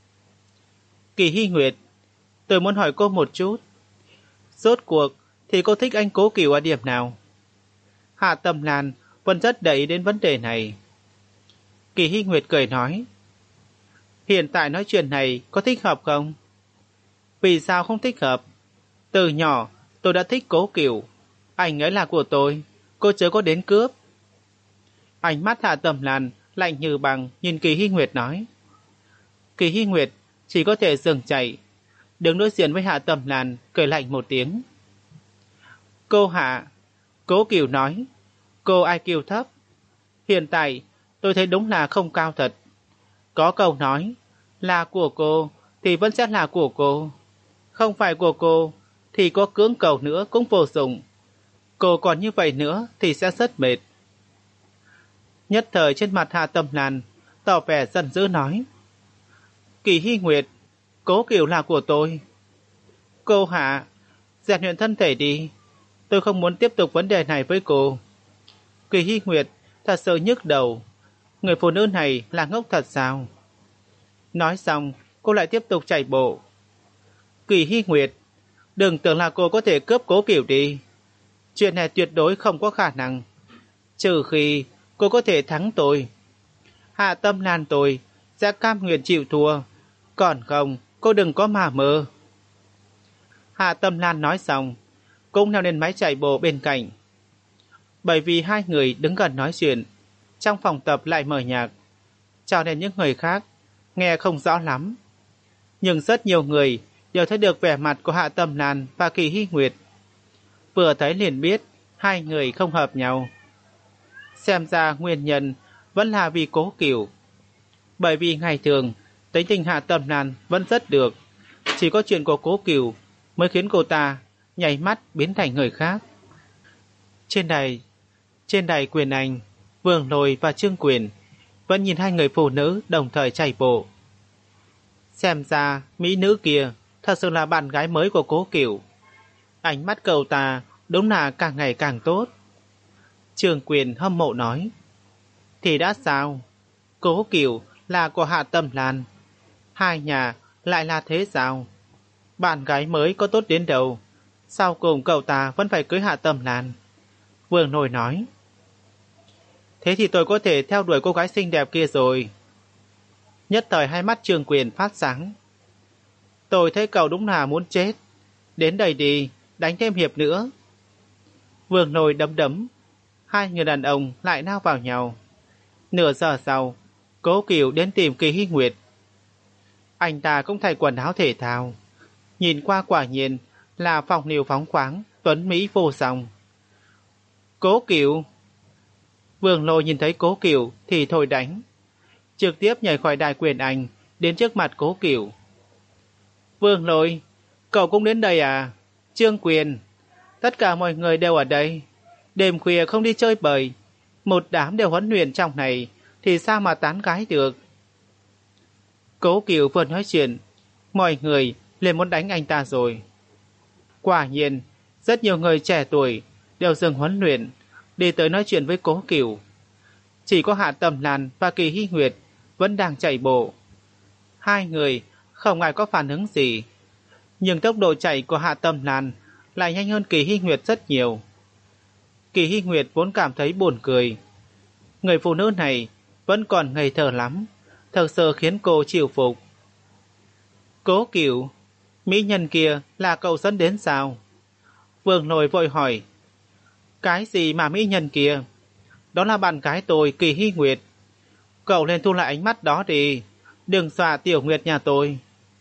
[SPEAKER 1] Kỳ Hy Nguyệt, tôi muốn hỏi cô một chút. Rốt cuộc thì cô thích anh Cố Cửu ở điểm nào? Hạ Thẩm Lan vẫn rất để ý đến vấn đề này. Kỳ Hy Nguyệt cười nói. Hiện tại nói chuyện này có thích hợp không? Vì sao không thích hợp? Từ nhỏ tôi đã thích Cố Cửu. Anh ấy là của tôi, cô chớ có đến cướp. Ánh mắt Hạ Thẩm Lan lạnh như băng nhìn Kỳ Hy Nguyệt nói. Kỳ Hy Nguyệt chỉ có thể dừng chạy, đứng đối diện với Hạ Thẩm Lan, cười lạnh một tiếng. Cô Hạ, Cố Cửu nói, cô i kiu thấp. Hiện tại tôi thấy đúng là không cao thật. Có câu nói, là của cô thì vẫn sẽ là của cô. Không phải của cô thì có cưỡng cầu nữa cũng vô dụng. Cô còn như vậy nữa thì sẽ rất mệt. Nhất thời trên mặt Hạ Thẩm Lan tỏ vẻ giận dữ nói. Kỳ Hy Nguyệt, Cố Cửu là của tôi. Cô Hạ, rèn luyện thân thể đi. Tôi không muốn tiếp tục vấn đề này với cô. Kỳ Hy Nguyệt thật sự nhức đầu. Người phụ nữ này là ngốc thật sao? Nói xong, cô lại tiếp tục chạy bộ. Kỳ Hy Nguyệt, đừng tưởng là cô có thể cướp Cố Cửu đi. Chuyện này tuyệt đối không có khả năng. Trừ khi cô có thể thắng tôi. Hạ Thẩm Lan tôi sẽ cam nguyện chịu thua. Còn không, cô đừng có mà mơ. Hạ Thẩm Lan nói xong, cũng leo lên máy chạy bộ bên cạnh. Bởi vì hai người đứng gần nói chuyện, trong phòng tập lại mở nhạc, cho nên những người khác nghe không rõ lắm. Nhưng rất nhiều người đều thấy được vẻ mặt của Hạ Thẩm Lan và Kỳ Hy Nguyệt. Vừa thấy liền biết hai người không hợp nhau. Xem ra nguyên nhân vẫn là vì Cố Cửu. Bởi vì ngày thường tính tình Hạ Thẩm Lan vẫn rất được, chỉ có chuyện của Cố Cửu mới khiến cô ta nháy mắt biến thành người khác. Trên đài, trên đài Quyền Anh, Vương Lôi và Trương Quyền vẫn nhìn hai người phụ nữ đồng thời chạy bộ. Xem ra mỹ nữ kia thật sự là bạn gái mới của Cố Cửu. Ánh mắt cậu ta đúng là càng ngày càng tốt. Trương Quyền hâm mộ nói. Thì đã sao? Cố Cửu là của Hạ Thẩm Lan, hai nhà lại là thế sao? Bạn gái mới có tốt đến đâu, sau cùng cậu ta vẫn phải cưới Hạ Thẩm Lan. Vương Lôi nói. Thế thì tôi có thể theo đuổi cô gái xinh đẹp kia rồi. Nhất thời hai mắt Trương Quyền phát sáng. Tôi thấy cậu đúng là muốn chết. Đến đây đi, đánh thêm hiệp nữa. Vương Lôi đấm đấm. Hai người đàn ông lại nao vào nhau. Nửa giờ sau, Cố Cửu đến tìm Kỳ Hy Nguyệt. Anh ta cũng thay quần áo thể thao, nhìn qua quả nhiên là phong lưu phóng khoáng, tuấn mỹ vô song. Cố Cửu. Vương Lôi nhìn thấy Cố Cửu thì thôi đánh. trực tiếp nhảy khỏi đài quyền ảnh đến trước mặt Cố Cửu. Vương Lôi, cậu cũng đến đây à? Trương Quyền, tất cả mọi người đều ở đây. Đêm khuya không đi chơi bời, một đám đều huấn luyện trong này thì sao mà tán gái được? Cố Cửu vừa nói chuyện, mọi người liền muốn đánh anh ta rồi. Quả nhiên, rất nhiều người trẻ tuổi đều dừng huấn luyện, đi tới nói chuyện với Cố Cửu. Chỉ có Hạ Tầm Lan và Kỳ Hy Nguyệt vẫn đang chạy bộ. Hai người không ai có phản ứng gì, nhưng tốc độ chạy của Hạ Tầm Lan lại nhanh hơn Kỳ Hy Nguyệt rất nhiều. Kỳ Hy Nguyệt vốn cảm thấy buồn cười. Người phụ nữ này vẫn còn ngây thơ lắm, thật sự khiến cô chịu phục. Cố Cửu, mỹ nhân kia là cậu dẫn đến sao? Vương Lôi vội hỏi. Cái gì mà mỹ nhân kia? Đó là bạn gái tôi, Kỳ Hy Nguyệt. Cậu nên thu lại ánh mắt đó đi, đừng dọa Tiểu Nguyệt nhà tôi.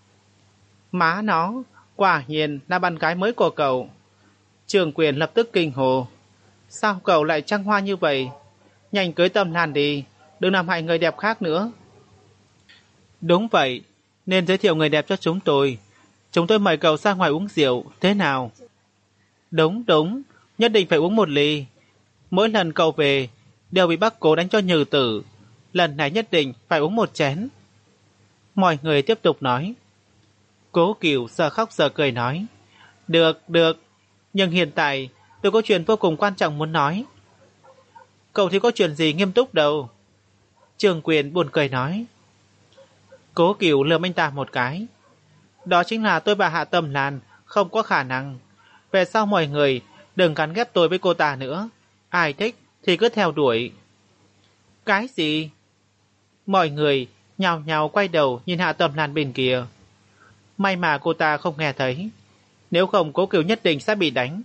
[SPEAKER 1] Má nó, quả nhiên là bạn gái mới của cậu. Trường Quyền lập tức kinh hồ. Sao cậu lại trăng hoa như vậy? Nhanh cưới Tầm Lan đi, đừng làm hại người đẹp khác nữa. Đúng vậy, nên giới thiệu người đẹp cho chúng tôi. Chúng tôi mời cậu ra ngoài uống rượu, thế nào? Đúng đúng, nhất định phải uống một ly. Mỗi lần cậu về đều bị bác Cố đánh cho nhừ tử, lần này nhất định phải uống một chén. Mọi người tiếp tục nói. Cố Cửu giờ khóc giờ cười nói. Được, được, nhưng hiện tại tôi có chuyện vô cùng quan trọng muốn nói. Cậu thì có chuyện gì nghiêm túc đâu. Trường Quyền buồn cười nói. Cố Cửu lườm anh ta một cái. Đó chính là tôi và Hạ Tầm Lan không có khả năng. Về sau mọi người đừng gắn ghép tôi với cô ta nữa. Ai thích thì cứ theo đuổi. Cái gì? Mọi người nhào nhào quay đầu nhìn Hạ Tầm Lan bên kia. May mà cô ta không nghe thấy, nếu không Cố Cửu nhất định sẽ bị đánh.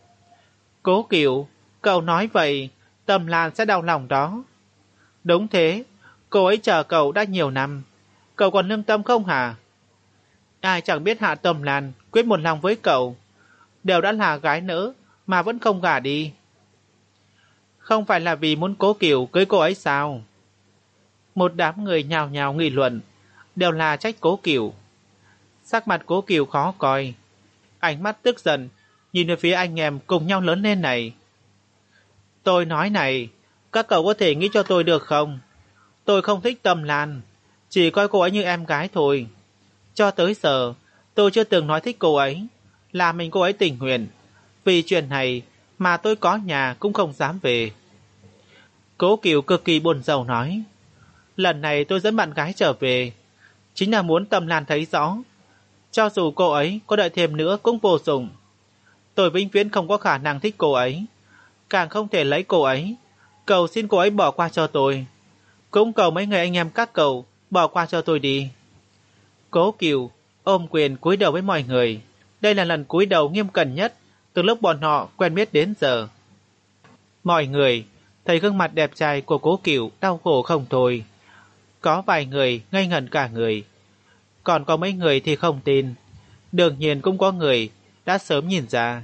[SPEAKER 1] Cố Cửu, cậu nói vậy Tầm Lan sẽ đau lòng đó. Đúng thế, cô ấy chờ cậu đã nhiều năm, cậu còn lương tâm không hả? Ai chẳng biết Hạ Tầm Lan quyết một lòng với cậu, đều đã là gái nữ mà vẫn không gả đi. Không phải là vì muốn Cố Cửu cưới cô ấy sao? Một đám người nhào nhào nghị luận, đều là trách Cố Cửu. Sắc mặt Cố Cửu khó coi, ánh mắt tức giận nhìn về phía anh em cùng nhau lớn lên này. Tôi nói này, các cậu có thể nghĩ cho tôi được không? Tôi không thích Tầm Lan, chỉ coi cô ấy như em gái thôi. Cho tới giờ tôi chưa từng nói thích cô ấy, là mình cô ấy tình nguyện. Vì chuyện này mà tôi có nhà cũng không dám về. Cố Cửu cực kỳ buồn rầu nói. Lần này tôi dẫn bạn gái trở về, chính là muốn Tầm Lan thấy rõ, cho dù cô ấy có đợi thêm nữa cũng vô dụng. Tôi vĩnh viễn không có khả năng thích cô ấy, càng không thể lấy cô ấy. Cầu xin cô ấy bỏ qua cho tôi, cũng cầu mấy người anh em các cậu bỏ qua cho tôi đi. Cố Cửu ôm quyền cúi đầu với mọi người. Đây là lần cúi đầu nghiêm cẩn nhất từ lúc bọn họ quen biết đến giờ. Mọi người thấy gương mặt đẹp trai của Cố Cửu đau khổ không thôi. Có vài người ngây ngẩn cả người, còn có mấy người thì không tin. Đương nhiên cũng có người đã sớm nhìn ra.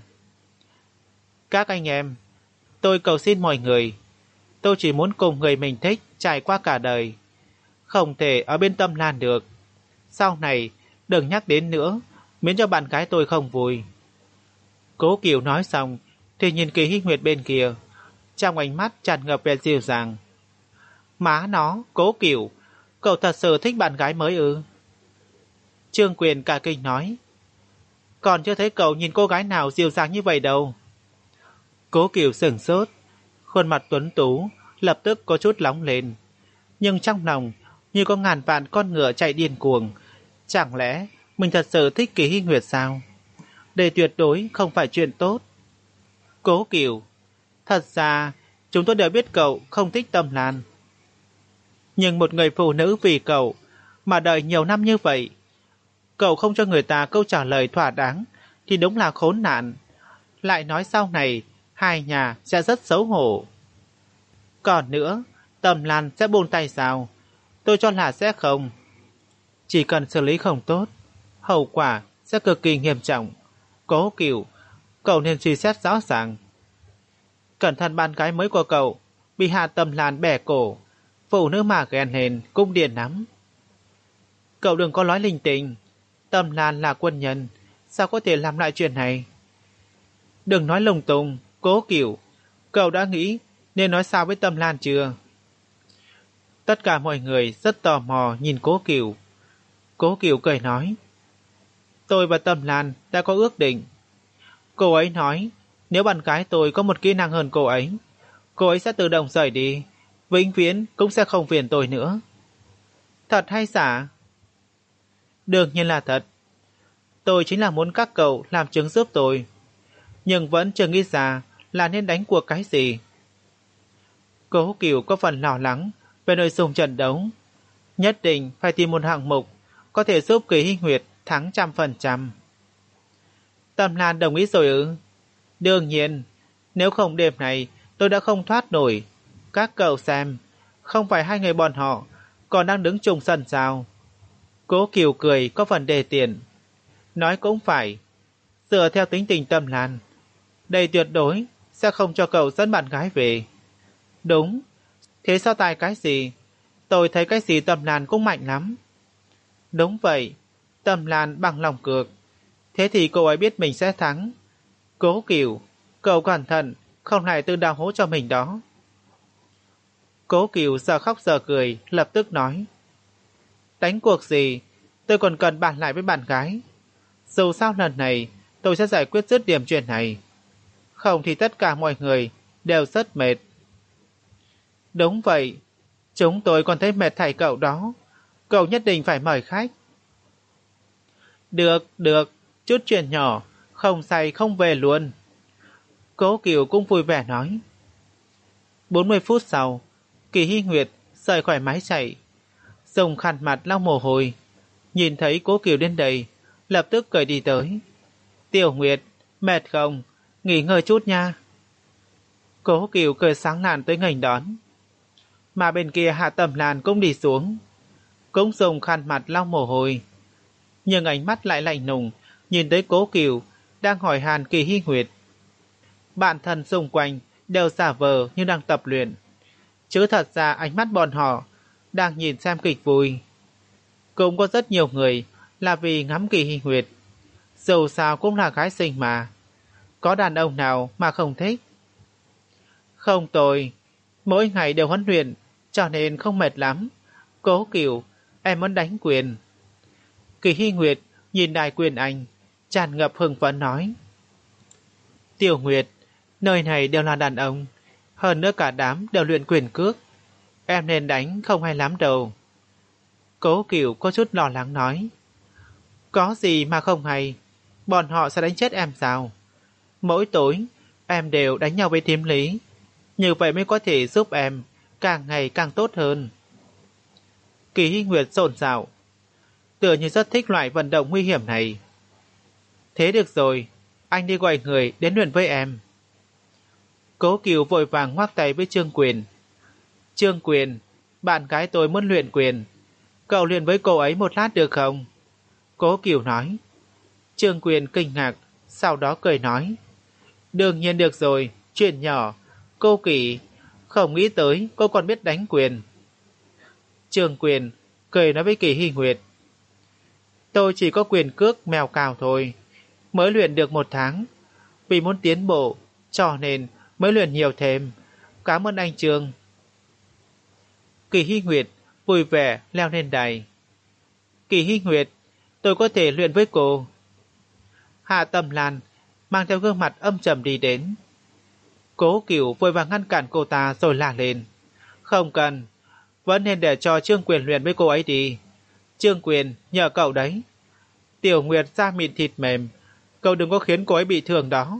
[SPEAKER 1] Các anh em, tôi cầu xin mọi người, tôi chỉ muốn cùng người mình thích trải qua cả đời, không thể ở bên Tầm Lan được. Sau này đừng nhắc đến nữa, miễn cho bạn gái tôi không vui. Cố Cửu nói xong thì nhìn Kỳ Hy Nguyệt bên kia, trong ánh mắt tràn ngập vẻ dịu dàng. Má nó, Cố Cửu, cậu thật sự thích bạn gái mới ư? Trương Quyền cả kinh nói. Còn chưa thấy cậu nhìn cô gái nào dịu dàng như vậy đâu. Cố Cửu sửng sốt, khuôn mặt tuấn tú lập tức có chút nóng lên, nhưng trong lòng như có ngàn vạn con ngựa chạy điên cuồng. Chẳng lẽ mình thật sự thích Kỳ Hy Nguyệt sao? Đây tuyệt đối không phải chuyện tốt. Cố Cửu, thật ra chúng tôi đều biết cậu không thích Tầm Lan, nhưng một người phụ nữ vì cậu mà đợi nhiều năm như vậy, cậu không cho người ta câu trả lời thỏa đáng thì đúng là khốn nạn. Lại nói sau này hai nhà sẽ rất xấu hổ. Còn nữa, Tầm Lan sẽ buông tay sao? Tôi cho là sẽ không. Chỉ cần xử lý không tốt, hậu quả sẽ cực kỳ nghiêm trọng. Cố Cửu, cậu nên suy xét rõ ràng. Cẩn thận bạn gái mới của cậu bị Hạ Tầm Lan bẻ cổ, Phụ nữ mà ghen lên cũng điên lắm. Cậu đừng có nói linh tinh. Tâm Lan là quân nhân, sao có thể làm lại chuyện này? Đừng nói lung tung, Cố Cửu. Cậu đã nghĩ nên nói sao với Tâm Lan chưa? Tất cả mọi người rất tò mò nhìn Cố Cửu. Cố Cửu cười nói, tôi và Tâm Lan đã có ước định. Cô ấy nói, nếu bạn gái tôi có một kỹ năng hơn cô ấy, cô ấy sẽ tự động rời đi, vĩnh viễn cũng sẽ không phiền tôi nữa. Thật hay giả? Đương nhiên là thật. Tôi chính là muốn các cậu làm chứng giúp tôi, nhưng vẫn chưa nghĩ ra là nên đánh cuộc cái gì. Cố Cửu có phần lo lắng về nội dung trận đấu. Nhất định phải tìm một hạng mục có thể giúp Kỳ Hy Nguyệt thắng trăm phần trăm. Tâm Lan đồng ý rồi ư? Đương nhiên, nếu không đêm này tôi đã không thoát nổi. Các cậu xem, không phải hai người bọn họ còn đang đứng chung sân sao? Cố Cửu cười có phần đề tiền. Nói cũng phải, dựa theo tính tình Tâm Lan, đây tuyệt đối sẽ không cho cậu dẫn bạn gái về. Đúng, thế sao tài cái gì? Tôi thấy cái gì Tâm Lan cũng mạnh lắm. Đúng vậy, Tâm Lan bằng lòng cược. Thế thì cô ấy biết mình sẽ thắng. Cố Cửu, cậu cẩn thận, không lại tự đào hố cho mình đó. Cố Cửu giờ khóc giờ cười, lập tức nói, đánh cuộc gì? Tôi còn cần bàn lại với bạn gái. Dù sao lần này tôi sẽ giải quyết dứt điểm chuyện này. Không thì tất cả mọi người đều rất mệt. Đúng vậy, chúng tôi còn thấy mệt thảy cậu đó. Cậu nhất định phải mời khách. Được, được, chút chuyện nhỏ, không say không về luôn. Cố Cửu cũng vui vẻ nói. bốn mươi phút sau, Kỳ Hy Nguyệt rời khỏi máy chạy, dùng khăn mặt lau mồ hôi. Nhìn thấy Cố Cửu đến đây, lập tức cười đi tới. Tiểu Nguyệt, mệt không? Nghỉ ngơi chút nha. Cố Cửu cười sáng lạn tới nghênh đón. Mà bên kia Hạ Tầm Lan cũng đi xuống, cũng dùng khăn mặt lau mồ hôi, nhưng ánh mắt lại lạnh lùng nhìn tới Cố Cửu đang hỏi han Kỳ Hy Nguyệt. Bạn thân xung quanh đều giả vờ như đang tập luyện, chứ thật ra ánh mắt bọn họ đang nhìn xem kịch vui. Cũng có rất nhiều người là vì ngắm Kỳ Hy Nguyệt, dù sao cũng là gái xinh mà, có đàn ông nào mà không thích. Không tôi, mỗi ngày đều huấn luyện, cho nên không mệt lắm. Cố Cửu, em muốn đánh quyền. Kỳ Hy Nguyệt nhìn đài quyền anh, tràn ngập hưng phấn nói. Tiểu Nguyệt, nơi này đều là đàn ông, hơn nữa cả đám đều luyện quyền cước. Em nên đánh không hay lắm đâu. Cố Cửu có chút lo lắng nói. Có gì mà không hay, bọn họ sẽ đánh chết em sao? Mỗi tối, em đều đánh nhau với Thiếm Lý, như vậy mới có thể giúp em càng ngày càng tốt hơn. Kỳ Hy Nguyệt xôn xao, tựa như rất thích loại vận động nguy hiểm này. Thế được rồi, anh đi gọi người đến luyện với em. Cố Cửu vội vàng ngoắc tay với Trương Quyền. Trương Quyền, bạn gái tôi muốn luyện quyền, cậu luyện với cô ấy một lát được không? Cố Cửu nói. Trương Quyền kinh ngạc, sau đó cười nói. Đương nhiên được rồi, chuyện nhỏ. Cô Kỳ, không nghĩ tới cô còn biết đánh quyền. Trương Quyền cười nói với Kỳ Hy Nguyệt. Tôi chỉ có quyền cước mèo cào thôi, mới luyện được một tháng. Vì muốn tiến bộ, cho nên mới luyện nhiều thêm. Cảm ơn anh Trương. Kỳ Hy Nguyệt vui vẻ leo lên đài. Kỳ Hy Nguyệt, tôi có thể luyện với cô. Hạ Tầm Lan mang theo gương mặt âm trầm đi đến. Cố Cửu vội vàng ngăn cản cô ta rồi la lên. Không cần, vẫn nên để cho Trương Quyền luyện với cô ấy đi. Trương Quyền, nhờ cậu đấy. Tiểu Nguyệt da mịn thịt mềm, cậu đừng có khiến cô ấy bị thương đó.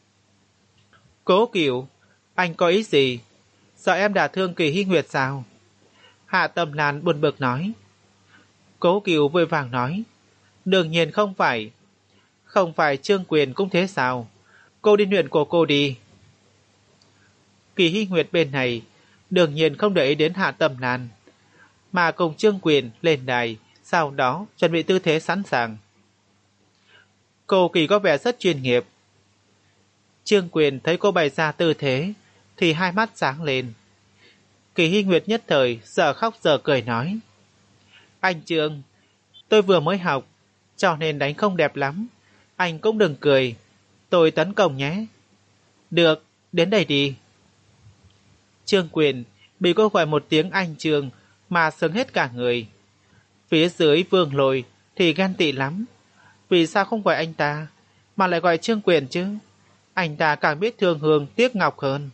[SPEAKER 1] Cố Cửu, anh có ý gì? Sợ em đả thương Kỳ Hy Nguyệt sao? Hạ Tầm Lan buồn bực nói. Cố Cửu vội vàng nói. Đương nhiên không phải. Không phải Trương Quyền cũng thế sao? Cô đi luyện của cô đi. Kỳ Hy Nguyệt bên này đương nhiên không để ý đến Hạ Tầm Lan, mà cùng Trương Quyền lên đài, sau đó chuẩn bị tư thế sẵn sàng. Cô Kỳ có vẻ rất chuyên nghiệp. Trương Quyền thấy cô bày ra tư thế thì hai mắt sáng lên. Kỳ Hy Nguyệt nhất thời giờ khóc giờ cười nói: Anh Trương, tôi vừa mới học, cho nên đánh không đẹp lắm. Anh cũng đừng cười, tôi tấn công nhé. Được, đến đây đi. Trương Quyền bị cô gọi một tiếng anh Trương mà sướng hết cả người. Phía dưới Vương Lôi thì ghen tị lắm. Vì sao không gọi anh ta mà lại gọi Trương Quyền chứ? Anh ta càng biết thương hương tiếc ngọc hơn.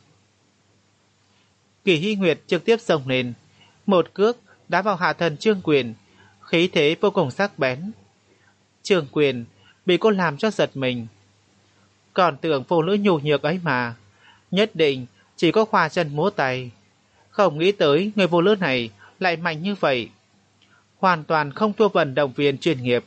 [SPEAKER 1] Kỳ Hy Nguyệt trực tiếp xông lên, một cước đá vào hạ thân Trương Quyền, khí thế vô cùng sắc bén. Trương Quyền bị cô làm cho giật mình. Còn tưởng phụ nữ nhu nhược ấy mà, nhất định chỉ có khoa chân múa tay. Không nghĩ tới người phụ nữ này lại mạnh như vậy, hoàn toàn không thua vận động viên chuyên nghiệp.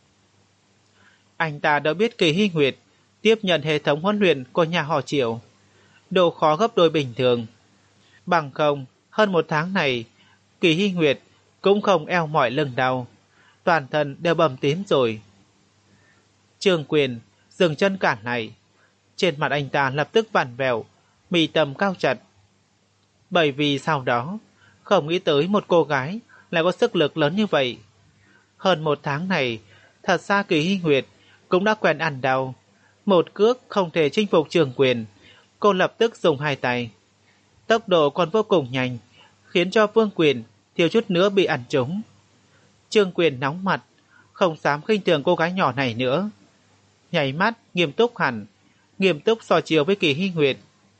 [SPEAKER 1] Anh ta đã biết Kỳ Hy Nguyệt tiếp nhận hệ thống huấn luyện của nhà họ Triệu, độ khó gấp đôi bình thường. Bằng không, hơn một tháng này, Kỳ Hy Nguyệt cũng không eo mỏi lưng đau, toàn thân đều bầm tím rồi. Trương Quyền dừng chân cản lại, trên mặt anh ta lập tức vặn vẹo, mì tầm cao chặt. Bởi vì sau đó, không nghĩ tới một cô gái lại có sức lực lớn như vậy. Hơn một tháng này, thật ra Kỳ Hy Nguyệt cũng đã quen ăn đau. Một cước không thể chinh phục Trương Quyền, cô lập tức dùng hai tay. Tốc độ còn vô cùng nhanh, khiến cho Vương Quyền thiếu chút nữa bị ăn trúng. Trương Quyền nóng mặt, không dám khinh thường cô gái nhỏ này nữa. Nhảy mắt nghiêm túc hẳn, nghiêm túc so chiều với Kỳ Hy Nguyệt.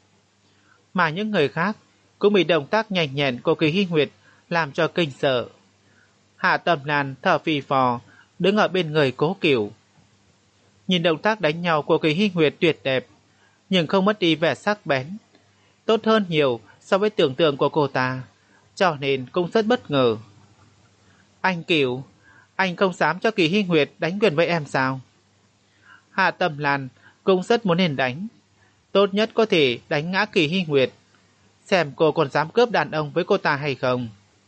[SPEAKER 1] Mà những người khác cũng bị động tác nhanh nhẹn của Kỳ Hy Nguyệt làm cho kinh sợ. Hạ Tầm Lan thở phì phò đứng ở bên người Cố Cửu. Nhìn động tác đánh nhau của Kỳ Hy Nguyệt tuyệt đẹp, nhưng không mất đi vẻ sắc bén, tốt hơn nhiều so với tưởng tượng của cô ta, cho nên cũng rất bất ngờ. Anh Cửu, anh không dám cho Kỳ Hy Nguyệt đánh quyền với em sao? Hạ Tầm Lan cũng rất muốn nên đánh, tốt nhất có thể đánh ngã Kỳ Hy Nguyệt, xem cô còn dám cướp đàn ông với cô ta hay không.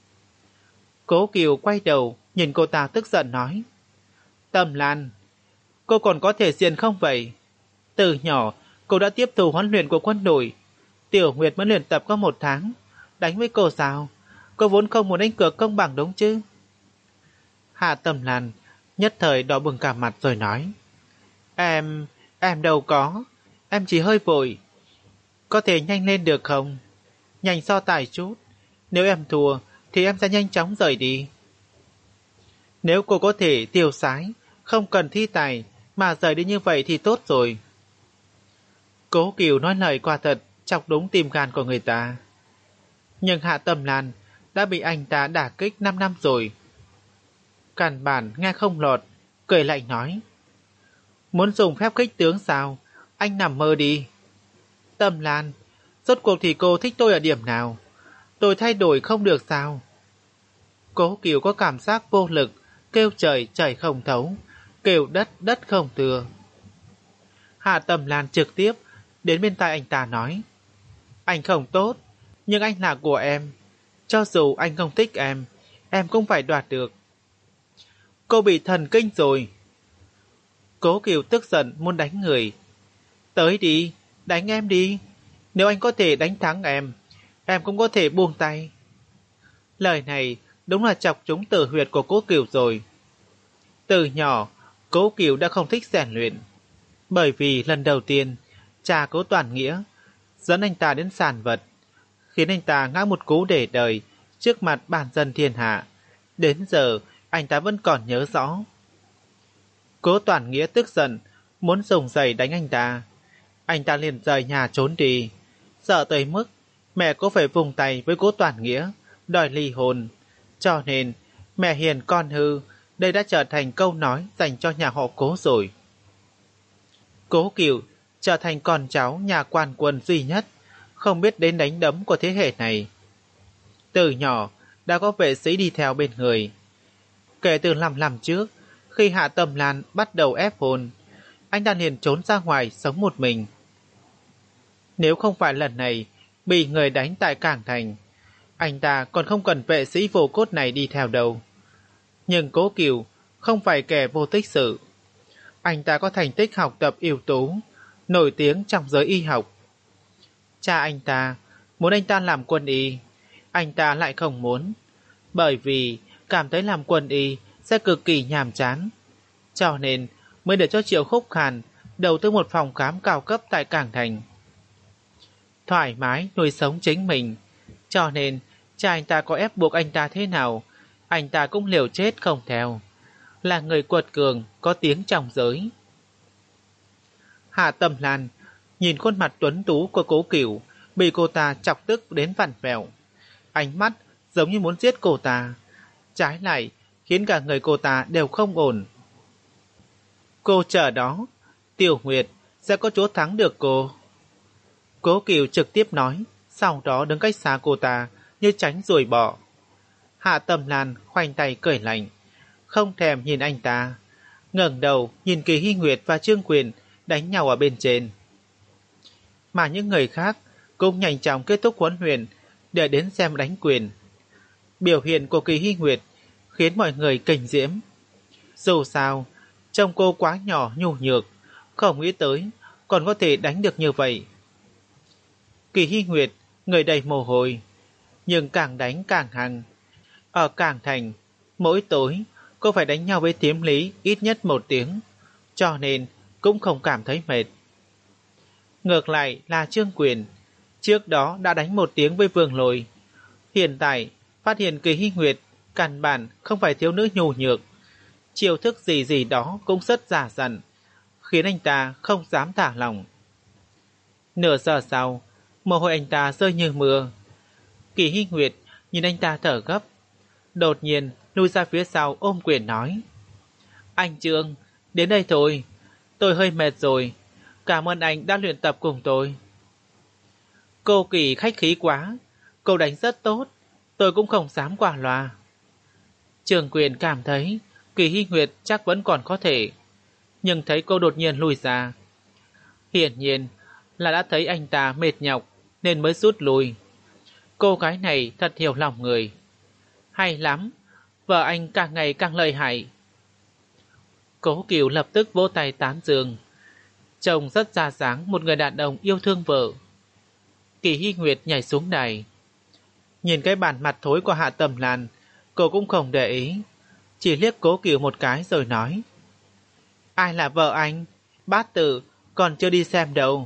[SPEAKER 1] Cố Cửu quay đầu nhìn cô ta tức giận nói: Tầm Lan, cô còn có thể diện không vậy? Từ nhỏ cô đã tiếp thu huấn luyện của quân đội, Tiểu Nguyệt mới luyện tập có một tháng, đánh với cô sao? Cô vốn không muốn đánh cược công bằng đúng chứ? Hạ Tầm Lan nhất thời đỏ bừng cả mặt rồi nói: Em, em đâu có, em chỉ hơi vội. Có thể nhanh lên được không? Nhanh so tài chút, nếu em thua thì em sẽ nhanh chóng rời đi. Nếu cô có thể tiêu sái, không cần thi tài mà rời đi như vậy thì tốt rồi. Cố Cửu nói lời quả thật chọc đúng tim gan của người ta. Nhưng Hạ Tầm Lan đã bị anh ta đả kích năm năm rồi. Căn bản nghe không lọt, cười lạnh nói: Muốn dùng phép khích tướng sao? Anh nằm mơ đi. Tầm Lan, rốt cuộc thì cô thích tôi ở điểm nào? Tôi thay đổi không được sao? Cố Cửu có cảm giác vô lực, kêu trời trời không thấu, kêu đất đất không tựa. Hạ Tầm Lan trực tiếp đến bên tai anh ta nói: Anh không tốt, nhưng anh là của em. Cho dù anh không thích em, em cũng phải đoạt được. Cô bị thần kinh rồi. Cố Cửu tức giận muốn đánh người. Tới đi, đánh em đi. Nếu anh có thể đánh thắng em, em cũng có thể buông tay. Lời này đúng là chọc trúng tử huyệt của Cố Cửu rồi. Từ nhỏ, Cố Cửu đã không thích rèn luyện. Bởi vì lần đầu tiên, cha Cố Toàn Nghĩa dẫn anh ta đến sàn vật, khiến anh ta ngã một cú để đời trước mặt bản dân thiên hạ. Đến giờ, anh ta vẫn còn nhớ rõ. Cố Toàn Nghĩa tức giận, muốn dùng giày đánh anh ta. Anh ta liền rời nhà trốn đi, sợ tới mức mẹ có phải vùng tay với Cố Toàn Nghĩa, đòi ly hôn. Cho nên, mẹ hiền con hư, đây đã trở thành câu nói dành cho nhà họ Cố rồi. Cố Cửu trở thành con cháu nhà quan quân duy nhất, không biết đến đánh đấm của thế hệ này. Từ nhỏ, đã có vệ sĩ đi theo bên người. Kể từ năm năm trước, khi Hạ Tầm Lan bắt đầu ép hôn, anh ta liền trốn ra ngoài sống một mình. Nếu không phải lần này bị người đánh tại Cảng Thành, anh ta còn không cần vệ sĩ vô cốt này đi theo đâu. Nhưng Cố Cửu không phải kẻ vô tích sự. Anh ta có thành tích học tập ưu tú, nổi tiếng trong giới y học. Cha anh ta muốn anh ta làm quân y, anh ta lại không muốn, bởi vì cảm thấy làm quân y sẽ cực kỳ nhàm chán, cho nên mới để cho Triệu Khúc Hàn đầu tư một phòng khám cao cấp tại Cảng Thành. Thoải mái nuôi sống chính mình, cho nên cha anh ta có ép buộc anh ta thế nào, anh ta cũng liều chết không theo. Là người quật cường có tiếng trong giới. Hạ Tâm Lan nhìn khuôn mặt tuấn tú của Cố Cửu bị cô ta chọc tức đến vặn vẹo, ánh mắt giống như muốn giết cô ta, trái lại khiến cả người cô ta đều không ổn. Cô chờ đó, Tiểu Nguyệt sẽ có chỗ thắng được cô. Cố Cửu trực tiếp nói, sau đó đứng cách xa cô ta như tránh ruồi bọ. Hạ Tâm Lan khoanh tay cười lạnh, không thèm nhìn anh ta, ngẩng đầu nhìn Kỳ Hy Nguyệt và Trương Quyền đánh nhau ở bên trên. Mà những người khác cũng nhanh chóng kết thúc huấn luyện để đến xem đánh quyền. Biểu hiện của Kỳ Hy Nguyệt khiến mọi người kinh diễm. Dù sao, trông cô quá nhỏ nhu nhược, không nghĩ tới còn có thể đánh được như vậy. Kỳ Hy Nguyệt người đầy mồ hôi, nhưng càng đánh càng hăng. Ở Cảng Thành, mỗi tối cô phải đánh nhau với Tiếm Lý ít nhất một tiếng, cho nên cũng không cảm thấy mệt. Ngược lại là Trương Quyền, trước đó đã đánh một tiếng với Vương Lôi, hiện tại phát hiện Kỳ Hy Nguyệt căn bản không phải thiếu nữ nhu nhược, chiêu thức gì gì đó cũng rất giả dặn, khiến anh ta không dám thả lòng. Nửa giờ sau, mồ hôi anh ta rơi như mưa. Kỳ Hy Nguyệt nhìn anh ta thở gấp, đột nhiên lui ra phía sau ôm quyền nói: Anh Trương, đến đây thôi, tôi hơi mệt rồi, cảm ơn anh đã luyện tập cùng tôi. Cô Kỳ khách khí quá, cô đánh rất tốt, tôi cũng không dám qua loa. Trường Quyền cảm thấy Kỳ Hy Nguyệt chắc vẫn còn có thể, nhưng thấy cô đột nhiên lùi ra, hiển nhiên là đã thấy anh ta mệt nhọc nên mới rút lui. Cô gái này thật hiểu lòng người. Hay lắm, vợ anh càng ngày càng lợi hại. Cố Cửu lập tức vỗ tay tán dương. Trông rất ra dáng một người đàn ông yêu thương vợ. Kỳ Hy Nguyệt nhảy xuống đài. Nhìn cái bản mặt thối của Hạ Tâm Lan, cô cũng không để ý, chỉ liếc Cố Cửu một cái rồi nói: Ai là vợ anh? Bát Tự còn chưa đi xem đâu.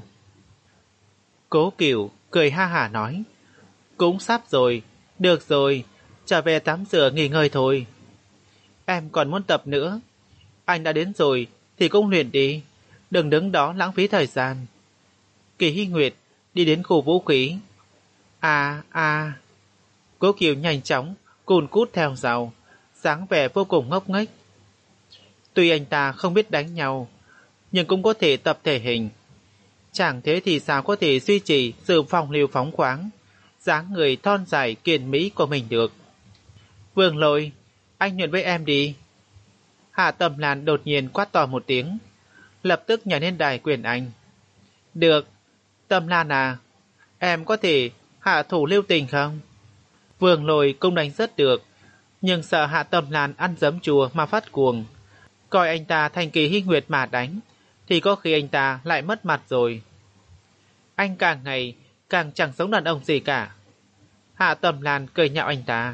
[SPEAKER 1] Cố Cửu cười ha hả nói: Cũng sắp rồi, được rồi, trở về tắm rửa nghỉ ngơi thôi. Em còn muốn tập nữa. Anh đã đến rồi thì cũng luyện đi, đừng đứng đó lãng phí thời gian. Kỳ Hy Nguyệt đi đến khu vũ khí. À à. Cố Cửu nhanh chóng cùn cút theo sau, dáng vẻ vô cùng ngốc nghếch. Tuy anh ta không biết đánh nhau, nhưng cũng có thể tập thể hình. Chẳng thế thì sao có thể duy trì sự phong lưu phóng khoáng, dáng người thon dài kiên mỹ của mình được. Vương Lôi, anh luyện với em đi. Hạ Tâm Lan đột nhiên quát to một tiếng, lập tức nhảy lên đài quyền anh. Được, Tâm Lan à, em có thể hạ thủ lưu tình không? Vương Lôi cũng đánh rất được, nhưng sợ Hạ Tâm Lan ăn giấm chùa mà phát cuồng, coi anh ta thành Kỳ Hy Nguyệt mà đánh, thì có khi anh ta lại mất mặt rồi. Anh càng ngày càng chẳng giống đàn ông gì cả. Hạ Tâm Lan cười nhạo anh ta.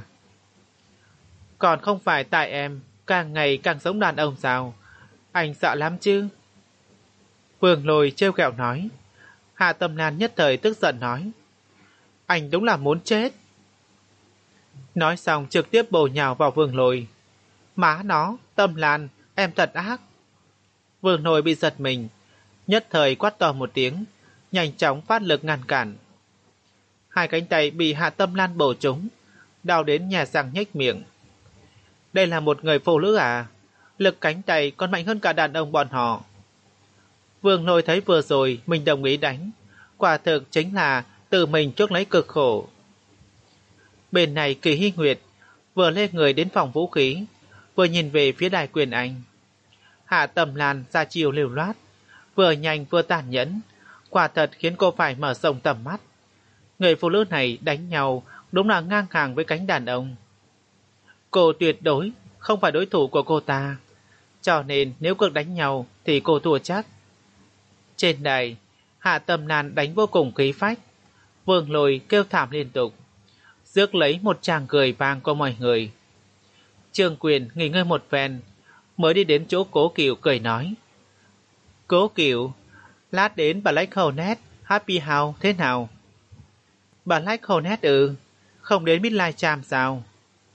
[SPEAKER 1] Còn không phải tại em càng ngày càng giống đàn ông sao? Anh sợ lắm chứ? Vương Lôi trêu ghẹo nói. Hạ Tâm Lan nhất thời tức giận nói: Anh đúng là muốn chết. Nói xong trực tiếp bổ nhào vào Vương Lôi. Má nó, Tâm Lan, em thật ác. Vương Lôi bị giật mình, nhất thời quát to một tiếng, nhanh chóng phát lực ngăn cản. Hai cánh tay bị Hạ Tâm Lan bổ trúng, đau đến nhè răng nhếch miệng. Đây là một người phụ nữ à? Lực cánh tay còn mạnh hơn cả đàn ông bọn họ. Vương Lôi thấy vừa rồi mình đồng ý đánh, quả thực chính là tự mình chuốc lấy cực khổ. Bên này Kỳ Hy Nguyệt vừa lên người đến phòng vũ khí, vừa nhìn về phía đài quyền anh. Hạ Tâm Lan ra chiều liều loát, vừa nhanh vừa tàn nhẫn, quả thật khiến cô phải mở rộng tầm mắt. Người phụ nữ này đánh nhau đúng là ngang hàng với cánh đàn ông. Cô tuyệt đối không phải đối thủ của cô ta, cho nên nếu cuộc đánh nhau thì cô thua chắc. Trên đài, Hạ Tâm Lan đánh vô cùng khí phách, Vương Lôi kêu thảm liên tục. rước lấy một tràng cười vang của mọi người. Trương Quyền nghỉ ngơi một phen, mới đi đến chỗ Cố Cửu cười nói. Cố Cửu, lát đến Black Hornet Happy House thế nào? Black Hornet ư? Không đến Midnight Cham sao?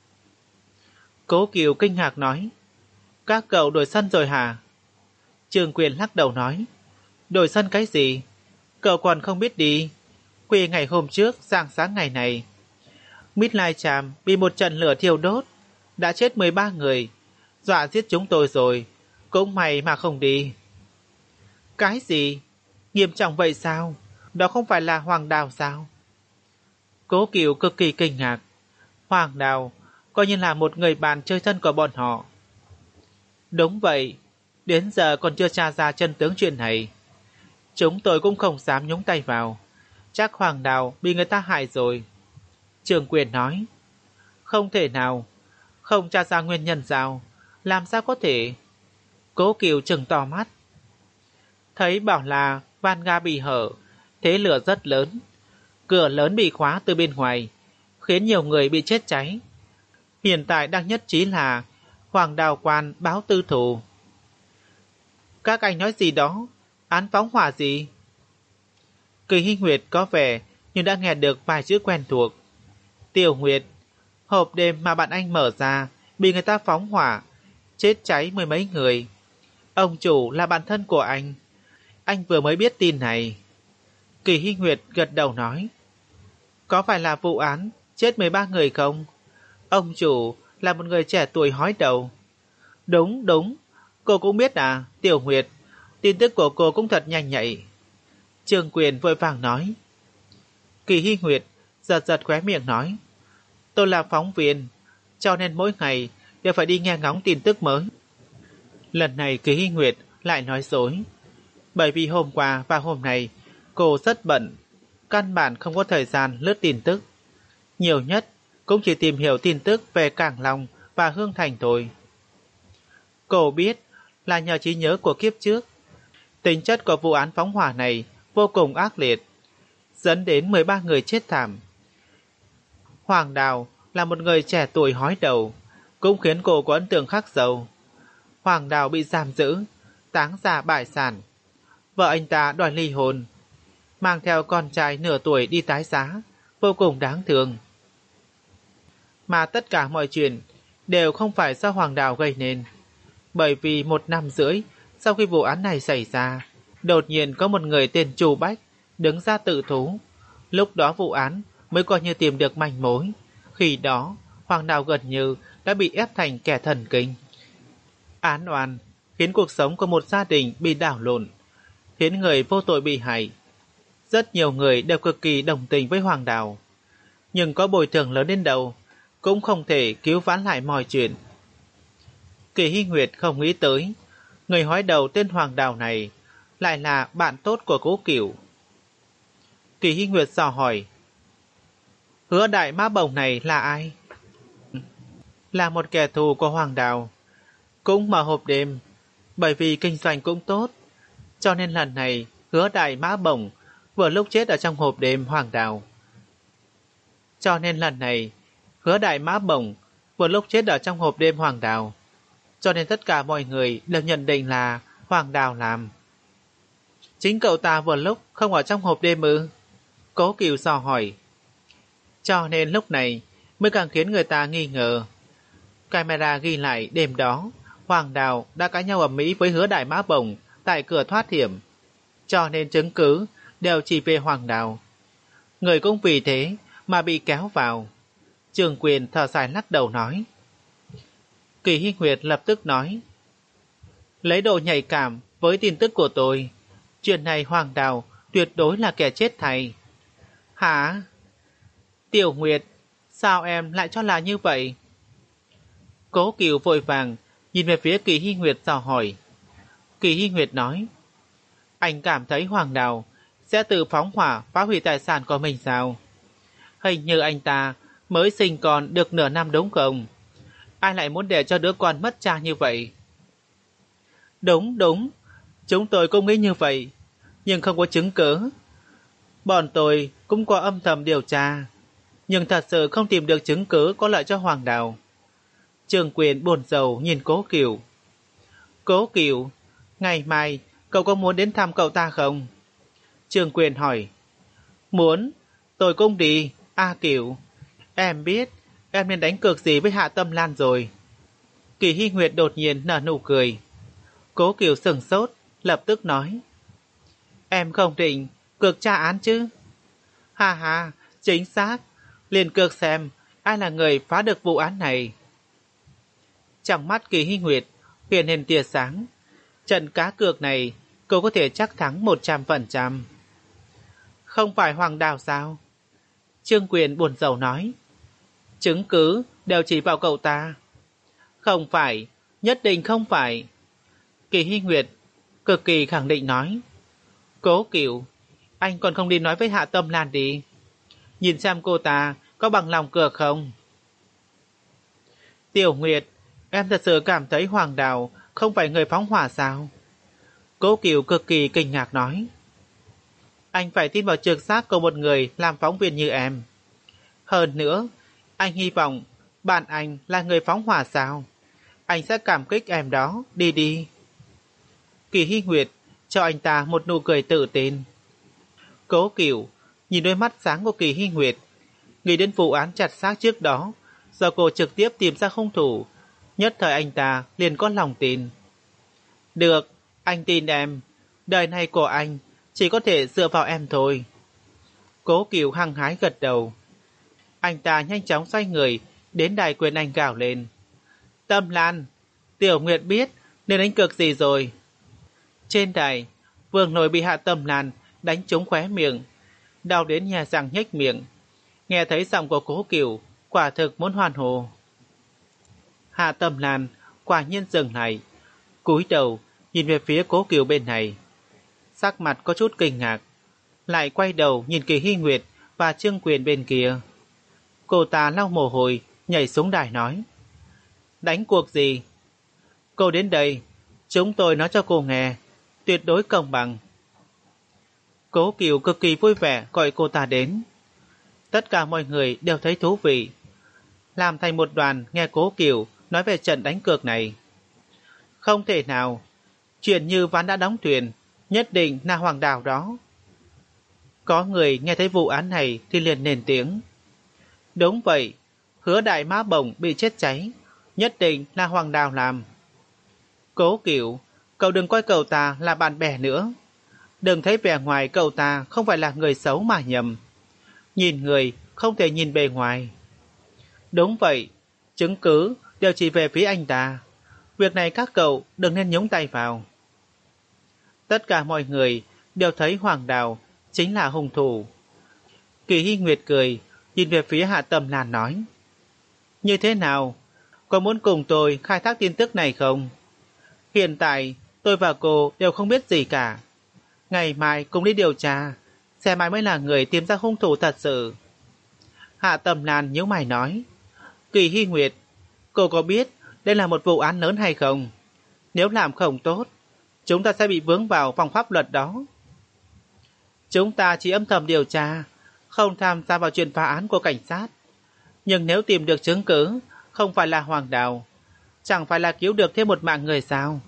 [SPEAKER 1] Cố Cửu kinh ngạc nói. Các cậu đổi sân rồi hả? Trương Quyền lắc đầu nói. Đổi sân cái gì? Cậu còn không biết đi. Khuya ngày hôm trước, sáng sáng ngày này, Midnight Cham bị một trận lửa thiêu đốt, đã chết mười ba người, dọa giết chúng tôi rồi, cũng may mà không đi. Cái gì? Nghiêm trọng vậy sao? Đó không phải là Hoàng Đào sao? Cố Cửu cực kỳ kinh ngạc. Hoàng Đào coi như là một người bạn chơi thân của bọn họ. Đúng vậy, đến giờ còn chưa tra ra chân tướng chuyện này. Chúng tôi cũng không dám nhúng tay vào. Chắc Hoàng Đào bị người ta hại rồi. Trương Quyền nói. Không thể nào. Không tra ra nguyên nhân sao? Làm sao có thể? Cố Cửu trừng to mắt. Thấy bảo là van ga bị hở, thế lửa rất lớn. Cửa lớn bị khóa từ bên ngoài, khiến nhiều người bị chết cháy. Hiện tại đang nhất trí là Hoàng Đào quan báo tư thủ. Các anh nói gì đó? Án phóng hỏa gì? Kỳ Hy Nguyệt có vẻ nhưng đã nghe được vài chữ quen thuộc. Tiểu Nguyệt, hộp đêm mà bạn anh mở ra bị người ta phóng hỏa, chết cháy mười mấy người. Ông chủ là bạn thân của anh. Anh vừa mới biết tin này. Kỳ Hy Nguyệt gật đầu nói. Có phải là vụ án chết mười ba người không? Ông chủ là một người trẻ tuổi hói đầu. Đúng, đúng. Cô cũng biết à, Tiểu Nguyệt. Tin tức của cô cũng thật nhanh nhạy. Trương Quyền vội vàng nói. Kỳ Hy Nguyệt giật giật khóe miệng nói. Tôi là phóng viên, cho nên mỗi ngày đều phải đi nghe ngóng tin tức mới. Lần này Kỳ Hy Nguyệt lại nói dối. Bởi vì hôm qua và hôm nay cô rất bận, căn bản không có thời gian lướt tin tức. Nhiều nhất cũng chỉ tìm hiểu tin tức về Cảng Long và Hương Thành thôi. Cô biết là nhờ trí nhớ của kiếp trước, tính chất của vụ án phóng hỏa này vô cùng ác liệt, dẫn đến mười ba người chết thảm. Hoàng Đào là một người trẻ tuổi hói đầu, cũng khiến cô có ấn tượng khắc sâu. Hoàng Đào bị giam giữ, táng ra bại sản. Vợ anh ta đòi ly hôn, mang theo con trai nửa tuổi đi tái giá, vô cùng đáng thương. Mà tất cả mọi chuyện đều không phải do Hoàng Đào gây nên. Bởi vì một năm rưỡi sau khi vụ án này xảy ra, đột nhiên có một người tên Chu Bách đứng ra tự thú. Lúc đó vụ án mới coi như tìm được manh mối. Khi đó Hoàng Đào gần như đã bị ép thành kẻ thần kinh. Án oan khiến cuộc sống của một gia đình bị đảo lộn, khiến người vô tội bị hại. Rất nhiều người đều cực kỳ đồng tình với Hoàng Đào, nhưng có bồi thường lớn đến đâu cũng không thể cứu vãn lại mọi chuyện. Kỳ Hy Nguyệt không nghĩ tới người hói đầu tên Hoàng Đào này lại là bạn tốt của Cố Cửu. Kỳ Hy Nguyệt dò hỏi. Hứa đại mã bồng này là ai? Là một kẻ thù của Hoàng Đào, cũng mở hộp đêm. Bởi vì kinh doanh cũng tốt, cho nên lần này Hứa đại mã bồng vừa lúc chết ở trong hộp đêm Hoàng Đào. Cho nên lần này Hứa đại mã bồng vừa lúc chết ở trong hộp đêm Hoàng Đào. Cho nên tất cả mọi người đều nhận định là Hoàng Đào làm. Chính cậu ta vừa lúc không ở trong hộp đêm ư? Cố Cửu dò hỏi. Cho nên lúc này mới càng khiến người ta nghi ngờ. Camera ghi lại đêm đó Hoàng Đào đã cãi nhau ầm ĩ với Hứa đại mã bồng tại cửa thoát hiểm. Cho nên chứng cứ đều chỉ về Hoàng Đào. Người cũng vì thế mà bị kéo vào. Trương Quyền thở dài lắc đầu nói. Kỳ Hy Nguyệt lập tức nói. Lấy độ nhạy cảm với tin tức của tôi, chuyện này Hoàng Đào tuyệt đối là kẻ chết thầy. Hả? Tiểu Nguyệt, sao em lại cho là như vậy? Cố Cửu vội vàng nhìn về phía Kỳ Hy Nguyệt dò hỏi. Kỳ Hy Nguyệt nói. Anh cảm thấy Hoàng Đào sẽ tự phóng hỏa phá hủy tài sản của mình sao? Hình như anh ta mới sinh con được nửa năm đúng không? Ai lại muốn để cho đứa con mất cha như vậy? Đúng, đúng. Chúng tôi cũng nghĩ như vậy, nhưng không có chứng cứ. Bọn tôi cũng có âm thầm điều tra. nhưng thật sự không tìm được chứng cứ có lợi cho Hoàng Đào. Trương Quyền buồn rầu nhìn Cố Cửu. Cố Cửu, ngày mai cậu có muốn đến thăm cậu ta không? Trương Quyền hỏi. Muốn, tôi cũng đi. A Cửu, em biết em nên đánh cược gì với Hạ Tâm Lan rồi. Kỳ Hy Nguyệt đột nhiên nở nụ cười. Cố Cửu sững sốt, lập tức nói. Em không định cược tra án chứ? Ha ha, chính xác. Liền cược xem ai là người phá được vụ án này. Trong mắt Kỳ Hy Nguyệt hiện lên tia sáng. Trận cá cược này cô có thể chắc thắng một trăm phần trăm. Không phải Hoàng Đào sao? Trương Quyền buồn rầu nói. Chứng cứ đều chỉ vào cậu ta. Không phải, nhất định không phải. Kỳ Hy Nguyệt cực kỳ khẳng định nói. Cố Cửu, anh còn không đi nói với Hạ Tâm Lan đi. Nhìn xem cô ta có bằng lòng cược không? Tiểu Nguyệt, em thật sự cảm thấy Hoàng Đào không phải người phóng hỏa sao? Cố Cửu cực kỳ kinh ngạc nói. Anh phải tin vào trực giác của một người làm phóng viên như em. Hơn nữa, anh hy vọng bạn anh là người phóng hỏa sao? Anh sẽ cảm kích em đó, đi đi. Kỳ Hy Nguyệt cho anh ta một nụ cười tự tin. Cố Cửu nhìn đôi mắt sáng của Kỳ Hy Nguyệt, nghĩ đến vụ án chặt xác trước đó, do cô trực tiếp tìm ra hung thủ, nhất thời anh ta liền có lòng tin. Được, anh tin em, đời này của anh chỉ có thể dựa vào em thôi. Cố Cửu hăng hái gật đầu. Anh ta nhanh chóng xoay người đến đài quyền anh gào lên. Tâm Lan, Tiểu Nguyệt biết nên đánh cược gì rồi. Trên đài, Vương Lôi bị Hạ Tâm Lan đánh trúng khóe miệng, đau đến nhà răng nhếch miệng. Nghe thấy giọng của Cố Cửu, quả thực muốn hoan hô. Hạ Tâm Lan quả nhiên dừng lại, cúi đầu nhìn về phía Cố Cửu bên này, sắc mặt có chút kinh ngạc, lại quay đầu nhìn Kỳ Hy Nguyệt và Trương Quyền bên kia. Cô ta lau mồ hôi, nhảy xuống đài nói. Đánh cuộc gì? Cô đến đây, chúng tôi nói cho cô nghe, tuyệt đối công bằng. Cố Cửu cực kỳ vui vẻ gọi cô ta đến. Tất cả mọi người đều thấy thú vị, làm thành một đoàn nghe Cố Cửu nói về trận đánh cược này. Không thể nào, chuyện như ván đã đóng thuyền, nhất định là Hoàng Đào đó. Có người nghe thấy vụ án này thì liền nền tiếng. Đúng vậy, Hứa Đại Mã Bổng bị chết cháy, nhất định là Hoàng Đào làm. Cố Cửu, cậu đừng coi cậu ta là bạn bè nữa. Đừng thấy vẻ ngoài cậu ta không phải là người xấu mà nhầm. Nhìn người không thể nhìn bề ngoài. Đúng vậy, chứng cứ đều chỉ về phía anh ta. Việc này các cậu đừng nên nhúng tay vào. Tất cả mọi người đều thấy Hoàng Đào chính là hung thủ. Kỳ Hy Nguyệt cười, nhìn về phía Hạ Tâm Lan nói. Như thế nào? Có muốn cùng tôi khai thác tin tức này không? Hiện tại tôi và cô đều không biết gì cả. Ngày mai cùng đi điều tra, xem ai mới là người tìm ra hung thủ thật sự. Hạ Tâm Lan nhíu mày nói. Kỳ Hy Nguyệt, cô có biết đây là một vụ án lớn hay không? Nếu làm không tốt, chúng ta sẽ bị vướng vào vòng pháp luật đó. Chúng ta chỉ âm thầm điều tra, không tham gia vào chuyện phá án của cảnh sát. Nhưng nếu tìm được chứng cứ không phải là Hoàng Đào, chẳng phải là cứu được thêm một mạng người sao?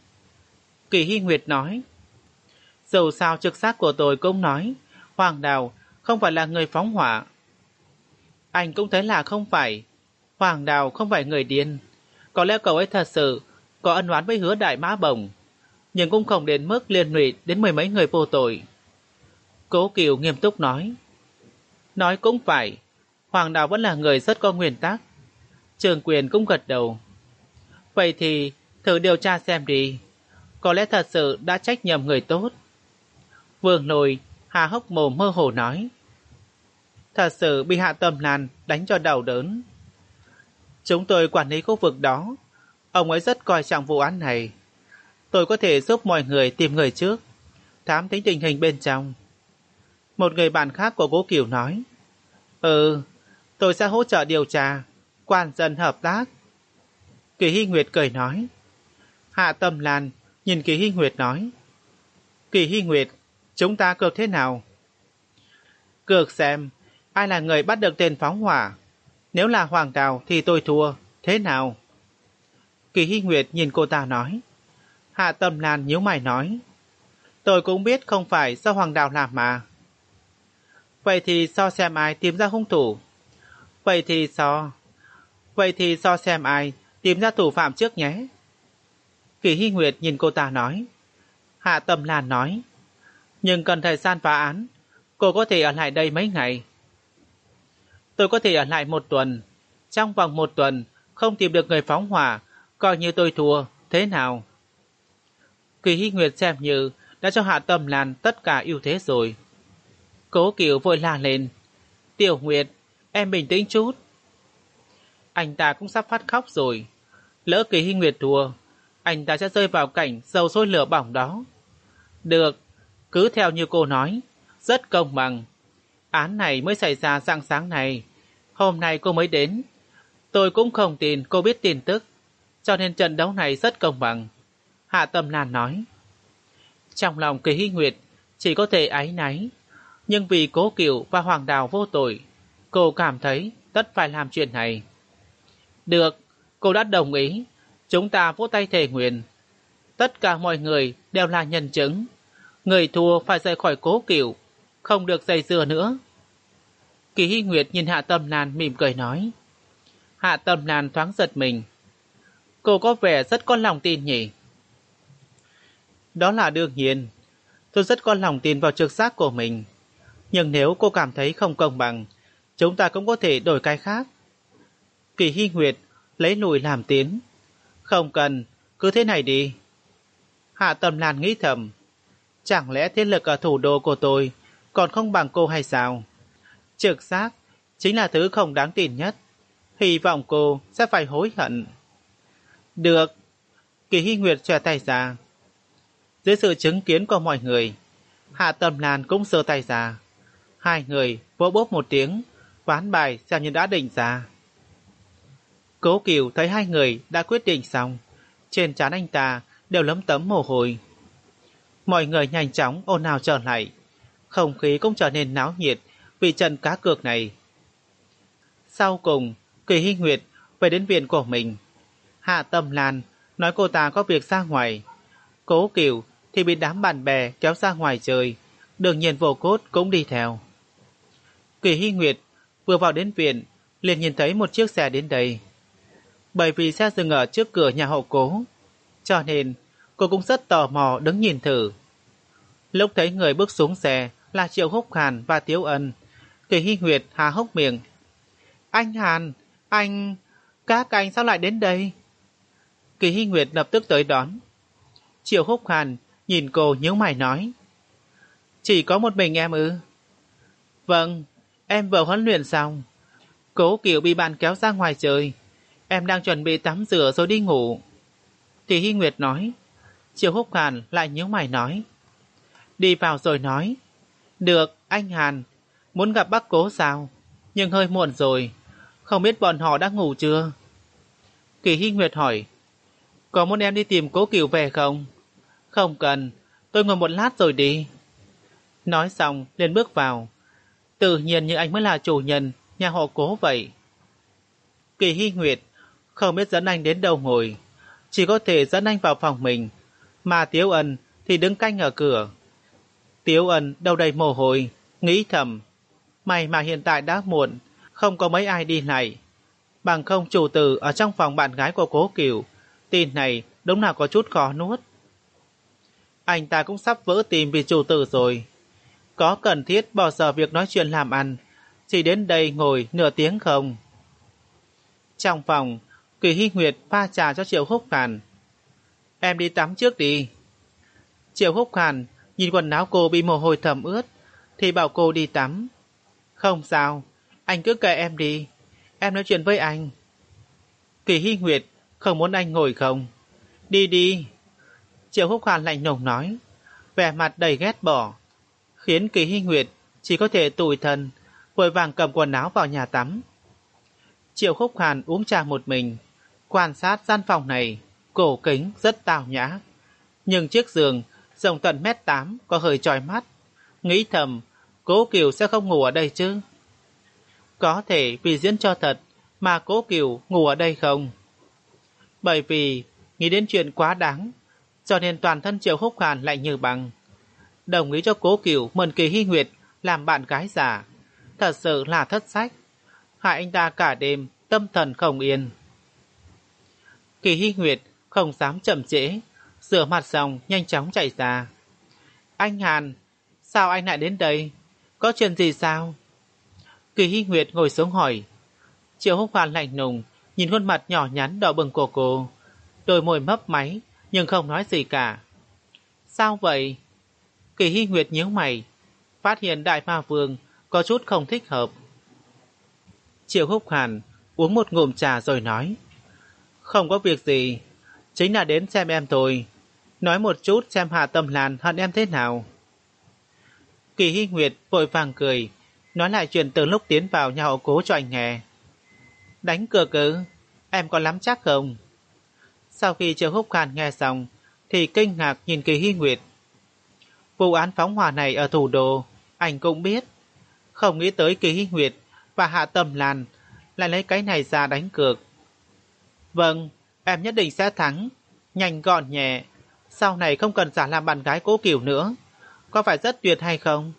[SPEAKER 1] Kỳ Hy Nguyệt nói. Dù sao trực giác của tôi cũng nói Hoàng Đào không phải là người phóng hỏa. Anh cũng thấy là không phải. Hoàng Đào không phải người điên. Có lẽ cậu ấy thật sự có ân oán với Hứa Đại Mã Bổng, nhưng cũng không đến mức liên lụy đến mười mấy người vô tội. Cố Cửu nghiêm túc nói. Nói cũng phải, Hoàng Đào vẫn là người rất có nguyên tắc. Trương Quyền cũng gật đầu. Vậy thì thử điều tra xem đi, có lẽ thật sự đã trách nhầm người tốt. Vương Lôi há hốc mồm mơ hồ nói. Thật sự bị Hạ Tâm Lan đánh cho đau đớn. Chúng tôi quản lý khu vực đó, ông ấy rất coi trọng vụ án này. Tôi có thể giúp mọi người tìm người trước, thám tính tình hình bên trong. Một người bạn khác của Cố Cửu nói. Ừ, tôi sẽ hỗ trợ điều tra, quan dân hợp tác. Kỳ Hy Nguyệt cười nói. Hạ Tâm Lan nhìn Kỳ Hy Nguyệt nói. Kỳ Hy Nguyệt, chúng ta cược thế nào? Cược xem Ai là người bắt được tên phóng hỏa? Nếu là Hoàng Đào thì tôi thua, thế nào? Kỳ Hy Nguyệt nhìn cô ta nói. Hạ Tâm Lan nhíu mày nói. Tôi cũng biết không phải do Hoàng Đào làm mà. Vậy thì so xem ai tìm ra hung thủ. Vậy thì so... Vậy thì so xem ai tìm ra thủ phạm trước nhé. Kỳ Hy Nguyệt nhìn cô ta nói. Hạ Tâm Lan nói. Nhưng cần thời gian phá án, cô có thể ở lại đây mấy ngày. Tôi có thể ở lại một tuần. Trong vòng một tuần không tìm được người phóng hỏa, coi như tôi thua, thế nào? Kỳ Hy Nguyệt xem như đã cho Hạ Tâm Lan tất cả ưu thế rồi. Cố Kiều vội la lên. Tiểu Nguyệt, em bình tĩnh chút. Anh ta cũng sắp phát khóc rồi. Lỡ Kỳ Hy Nguyệt thua, anh ta sẽ rơi vào cảnh dầu sôi lửa bỏng đó. Được, cứ theo như cô nói, rất công bằng. Án này mới xảy ra rạng sáng này, hôm nay cô mới đến. Tôi cũng không tin cô biết tin tức, cho nên trận đấu này rất công bằng. Hạ Tâm Lan nói. Trong lòng Kỳ Hy Nguyệt chỉ có thể áy náy, nhưng vì Cố Kiều và Hoàng Đào vô tội, cô cảm thấy tất phải làm chuyện này. Được, cô đã đồng ý, chúng ta vỗ tay thề nguyện. Tất cả mọi người đều là nhân chứng. Người thua phải rời khỏi Cố Kiều, không được dây dưa nữa. Kỳ Hy Nguyệt nhìn Hạ Tâm Lan mỉm cười nói. Hạ Tâm Lan thoáng giật mình. Cô có vẻ rất có lòng tin nhỉ? Đó là đương nhiên. Tôi rất có lòng tin vào trực giác của mình. Nhưng nếu cô cảm thấy không công bằng, chúng ta cũng có thể đổi cái khác. Kỳ Hy Nguyệt lấy lùi làm tiến. Không cần, cứ thế này đi. Hạ Tâm Lan nghĩ thầm. Chẳng lẽ thế lực ở thủ đô của tôi còn không bằng cô hay sao? Trực giác chính là thứ không đáng tin nhất. Hy vọng cô sẽ phải hối hận. Được. Kỳ Hy Nguyệt xòe tay ra. Dưới sự chứng kiến của mọi người, Hạ Tâm Lan cũng giơ tay ra. Hai người vỗ bốp một tiếng, ván bài xem như đã định ra. Cố Kiều thấy hai người đã quyết định xong, trên trán anh ta đều lấm tấm mồ hôi. Mọi người nhanh chóng ồn ào trở lại, không khí cũng trở nên náo nhiệt vì trận cá cược này. Sau cùng, Kỳ Hy Nguyệt về đến viện của mình. Hạ Tâm Lan nói cô ta có việc ra ngoài. Cố Kiều thì bị đám bạn bè kéo ra ngoài chơi, đương nhiên Vô Cốt cũng đi theo. Kỳ Hy Nguyệt vừa vào đến viện liền nhìn thấy một chiếc xe đến đây. Bởi vì xe dừng ở trước cửa nhà họ Cố, cho nên cô cũng rất tò mò đứng nhìn thử. Lúc thấy người bước xuống xe là Triệu Húc Hàn và Tiếu Ân, Kỳ Hy Nguyệt há hốc miệng. Anh Hàn, anh... các anh sao lại đến đây? Kỳ Hy Nguyệt lập tức tới đón. Triệu Húc Hàn nhìn cô nhíu mày nói. Chỉ có một mình em ư? Vâng, em vừa huấn luyện xong. Cố Kiều bị bạn kéo ra ngoài chơi. Em đang chuẩn bị tắm rửa rồi đi ngủ. Kỳ Hy Nguyệt nói. Triệu Húc Hàn lại nhíu mày nói. Đi vào rồi nói. Được, anh Hàn. Muốn gặp bác Cố sao? Nhưng hơi muộn rồi. Không biết bọn họ đã ngủ chưa? Kỳ Hy Nguyệt hỏi. Có muốn em đi tìm Cố Kiều về không? Không cần, tôi ngồi một lát rồi đi. Nói xong liền bước vào. Tự nhiên như anh mới là chủ nhân nhà họ Cố vậy. Kỳ Hy Nguyệt không biết dẫn anh đến đâu ngồi, chỉ có thể dẫn anh vào phòng mình, mà Tiếu Ân thì đứng canh ở cửa. Tiếu Ân đầu đầy mồ hôi, nghĩ thầm, may mà hiện tại đã muộn, không có mấy ai đi lại. Bằng không chủ tử ở trong phòng bạn gái của Cố Kiều, tin này đúng là có chút khó nuốt. Anh ta cũng sắp vỡ tim vì chủ tử rồi. Có cần thiết bỏ giờ việc nói chuyện làm ăn, chỉ đến đây ngồi nửa tiếng không? Trong phòng, Kỳ Hy Nguyệt pha trà cho Triệu Húc Hàn. Em đi tắm trước đi. Triệu Húc Hàn nhìn quần áo cô bị mồ hôi thấm ướt, thì bảo cô đi tắm. Không sao, anh cứ kệ em đi. Em nói chuyện với anh. Kỳ Hy Nguyệt không muốn anh ngồi không? Đi đi. Triệu Húc Hàn lạnh lùng nói, vẻ mặt đầy ghét bỏ, khiến Kỳ Hy Nguyệt chỉ có thể tủi thân, vội vàng cầm quần áo vào nhà tắm. Triệu Húc Hàn uống trà một mình, quan sát gian phòng này, cổ kính rất tào nhã, nhưng chiếc giường rộng tận mét tám có hơi chói mắt, nghĩ thầm Cố Kiều sẽ không ngủ ở đây chứ. Có thể vì diễn cho thật mà Cố Cửu ngủ ở đây không? Bởi vì nghĩ đến chuyện quá đáng, cho nên toàn thân Triệu Húc Hàn lạnh như băng. Đồng ý cho Cố Cửu mượn Kỳ Hy Nguyệt làm bạn gái giả, thật sự là thất sách, hại anh ta cả đêm tâm thần không yên. Kỳ Hy Nguyệt không dám chậm trễ, rửa mặt xong nhanh chóng chạy ra. Anh Hàn, sao anh lại đến đây? Có chuyện gì sao? Kỳ Hy Nguyệt ngồi xuống hỏi. Triệu Húc Hàn lạnh lùng nhìn khuôn mặt nhỏ nhắn đỏ bừng của cô, đôi môi mấp máy nhưng không nói gì cả. Sao vậy? Kỳ Hy Nguyệt nhíu mày, phát hiện Đại Ma Vương có chút không thích hợp. Triệu Húc Hàn uống một ngụm trà rồi nói. Không có việc gì, chính là đến xem em thôi, nói một chút xem Hạ Tâm Lan hận em thế nào. Kỳ Hy Nguyệt vội vàng cười, nói lại chuyện từ lúc tiến vào nhà họ Cố cho anh nghe. Đánh cược ư? Em có nắm chắc không? Sau khi Triệu Húc Hàn nghe xong thì kinh ngạc nhìn Kỳ Hy Nguyệt. Vụ án phóng hỏa này ở thủ đô anh cũng biết, không nghĩ tới Kỳ Hy Nguyệt và Hạ Tâm Lan lại lấy cái này ra đánh cược. Vâng, em nhất định sẽ thắng, nhanh gọn nhẹ, sau này không cần giả làm bạn gái Cố Cửu nữa, có phải rất tuyệt hay không?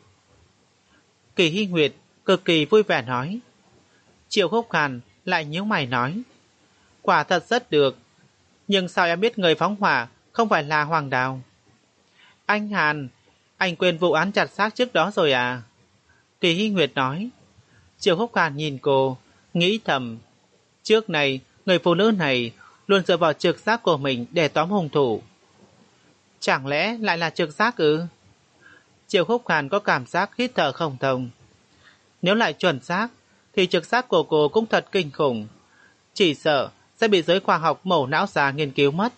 [SPEAKER 1] Kỳ Hy Nguyệt cực kỳ vui vẻ nói. Triệu Húc Hàn lại nhíu mày nói. Quả thật rất được, nhưng sao em biết người phóng hỏa không phải là Hoàng Đào? Anh Hàn, anh quên vụ án chặt xác trước đó rồi à? Kỳ Hy Nguyệt nói. Triệu Húc Hàn nhìn cô, nghĩ thầm. Trước này, người phụ nữ này luôn dựa vào trực giác của mình để tóm hung thủ. Chẳng lẽ lại là trực giác ư? Triệu Húc Hàn có cảm giác hít thở không thông. Nếu lại chuẩn xác, thì trực giác của cô cũng thật kinh khủng. Chỉ sợ sẽ bị giới khoa học mổ não già nghiên cứu mất.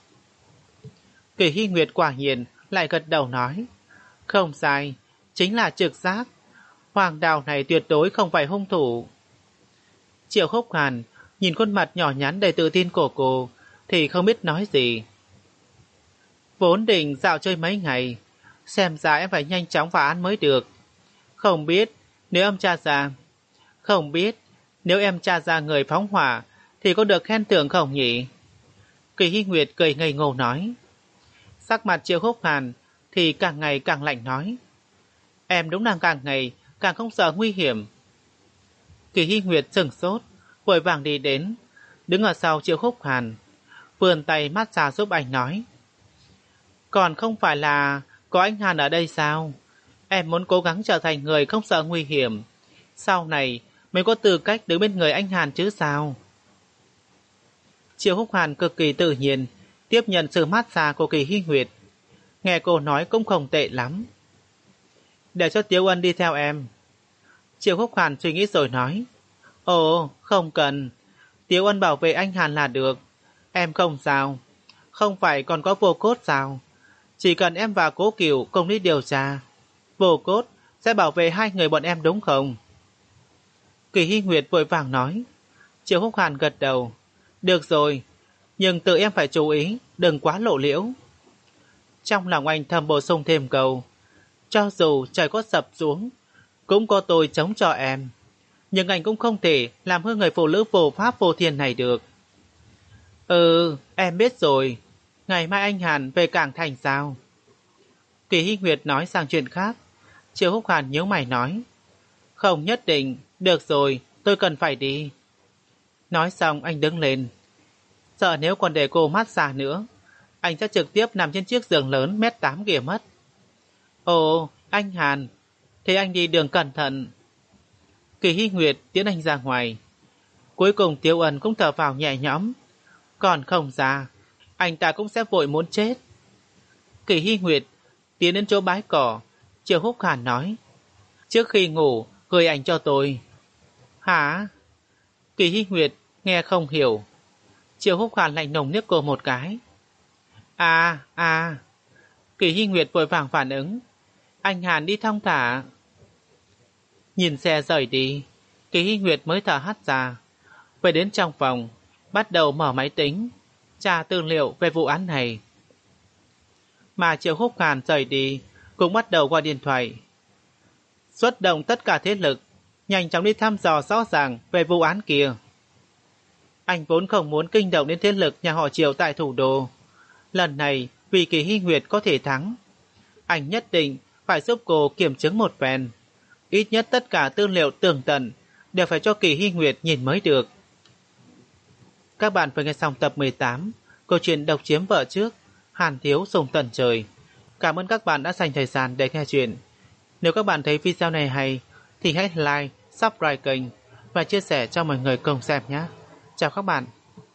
[SPEAKER 1] Kỳ Hy Nguyệt quả nhiên lại gật đầu nói. Không sai, chính là trực giác. Hoàng Đào này tuyệt đối không phải hung thủ. Triệu Húc Hàn nhìn khuôn mặt nhỏ nhắn đầy tự tin của cô thì không biết nói gì. Vốn định dạo chơi mấy ngày, xem ra em phải nhanh chóng phá án mới được. Không biết nếu em tra ra Không biết nếu em tra ra người phóng hỏa thì có được khen thưởng không nhỉ? Kỳ Hy Nguyệt cười ngây ngô nói. Sắc mặt Triệu Húc Hàn thì càng ngày càng lạnh nói. Em đúng là càng ngày càng không sợ nguy hiểm. Kỳ Hy Nguyệt sửng sốt, vội vàng đi đến, đứng ở sau Triệu Húc Hàn, vươn tay mát xa giúp anh nói. Còn không phải là có anh Hàn ở đây sao? Em muốn cố gắng trở thành người không sợ nguy hiểm, sau này mới có tư cách đứng bên người anh Hàn chứ sao? Triệu Húc Hàn cực kỳ tự nhiên tiếp nhận sự mát xa của Kỳ Hy Nguyệt. Nghe cô nói cũng không tệ lắm. Để cho Tiếu Ân đi theo em. Triệu Húc Hàn suy nghĩ rồi nói. Ồ, không cần. Tiếu Ân bảo vệ anh Hàn là được. Em không sao. Không phải còn có Vô Cốt sao? Chỉ cần em và Cố Cửu cùng đi điều tra, Vô Cốt sẽ bảo vệ hai người bọn em đúng không? Kỳ Hy Nguyệt vội vàng nói. Triệu Húc Hàn gật đầu. Được rồi, nhưng tự em phải chú ý, đừng quá lộ liễu. Trong lòng anh thầm bổ sung thêm câu. Cho dù trời có sập xuống, cũng có tôi chống cho em. Nhưng anh cũng không thể làm hư người phụ nữ vô pháp vô thiên này được. Ừ, em biết rồi. Ngày mai anh Hàn về Cảng Thành sao? Kỳ Hy Nguyệt nói sang chuyện khác. Triệu Húc Hàn nhíu mày nói. Không nhất định, được rồi, tôi cần phải đi. Nói xong anh đứng lên. Sợ nếu còn để cô mát xa nữa, anh sẽ trực tiếp nằm trên chiếc giường lớn mét tám kia mất. Ồ, anh Hàn, thế anh đi đường cẩn thận. Kỳ Hy Nguyệt tiến anh ra ngoài. Cuối cùng Tiếu Ân cũng thở vào nhẹ nhõm. Còn không ra, anh ta cũng sẽ vội muốn chết. Kỳ Hy Nguyệt tiến đến chỗ bãi cỏ. Triệu Húc Hàn nói. Trước khi ngủ, gửi ảnh cho tôi. Hả? Kỳ Hy Nguyệt nghe không hiểu. Triệu Húc Hàn lạnh nồng liếc cô một cái. À, à. Kỳ Hy Nguyệt vội vàng phản ứng. Anh Hàn đi thong thả. Nhìn xe rời đi, Kỳ Hy Nguyệt mới thở hắt ra. Về đến trong phòng, bắt đầu mở máy tính, tra tư liệu về vụ án này. Mà Triệu Húc Hàn rời đi, cũng bắt đầu qua điện thoại. Xuất động tất cả thế lực, nhanh chóng đi thăm dò rõ ràng về vụ án kia. Anh vốn không muốn kinh động đến thế lực nhà họ Triệu tại thủ đô. Lần này, vì Kỳ Hy Nguyệt có thể thắng, anh nhất định phải giúp cô kiểm chứng một phen. Ít nhất tất cả tư liệu tường tận đều phải cho Kỳ Hy Nguyệt nhìn mới được. Các bạn vừa nghe xong tập mười tám, câu chuyện độc chiếm vợ trước, Hàn Thiếu Sùng Tận Trời. Cảm ơn các bạn đã dành thời gian để nghe chuyện. Nếu các bạn thấy video này hay, thì hãy like, subscribe kênh và chia sẻ cho mọi người cùng xem nhé. Chào các bạn.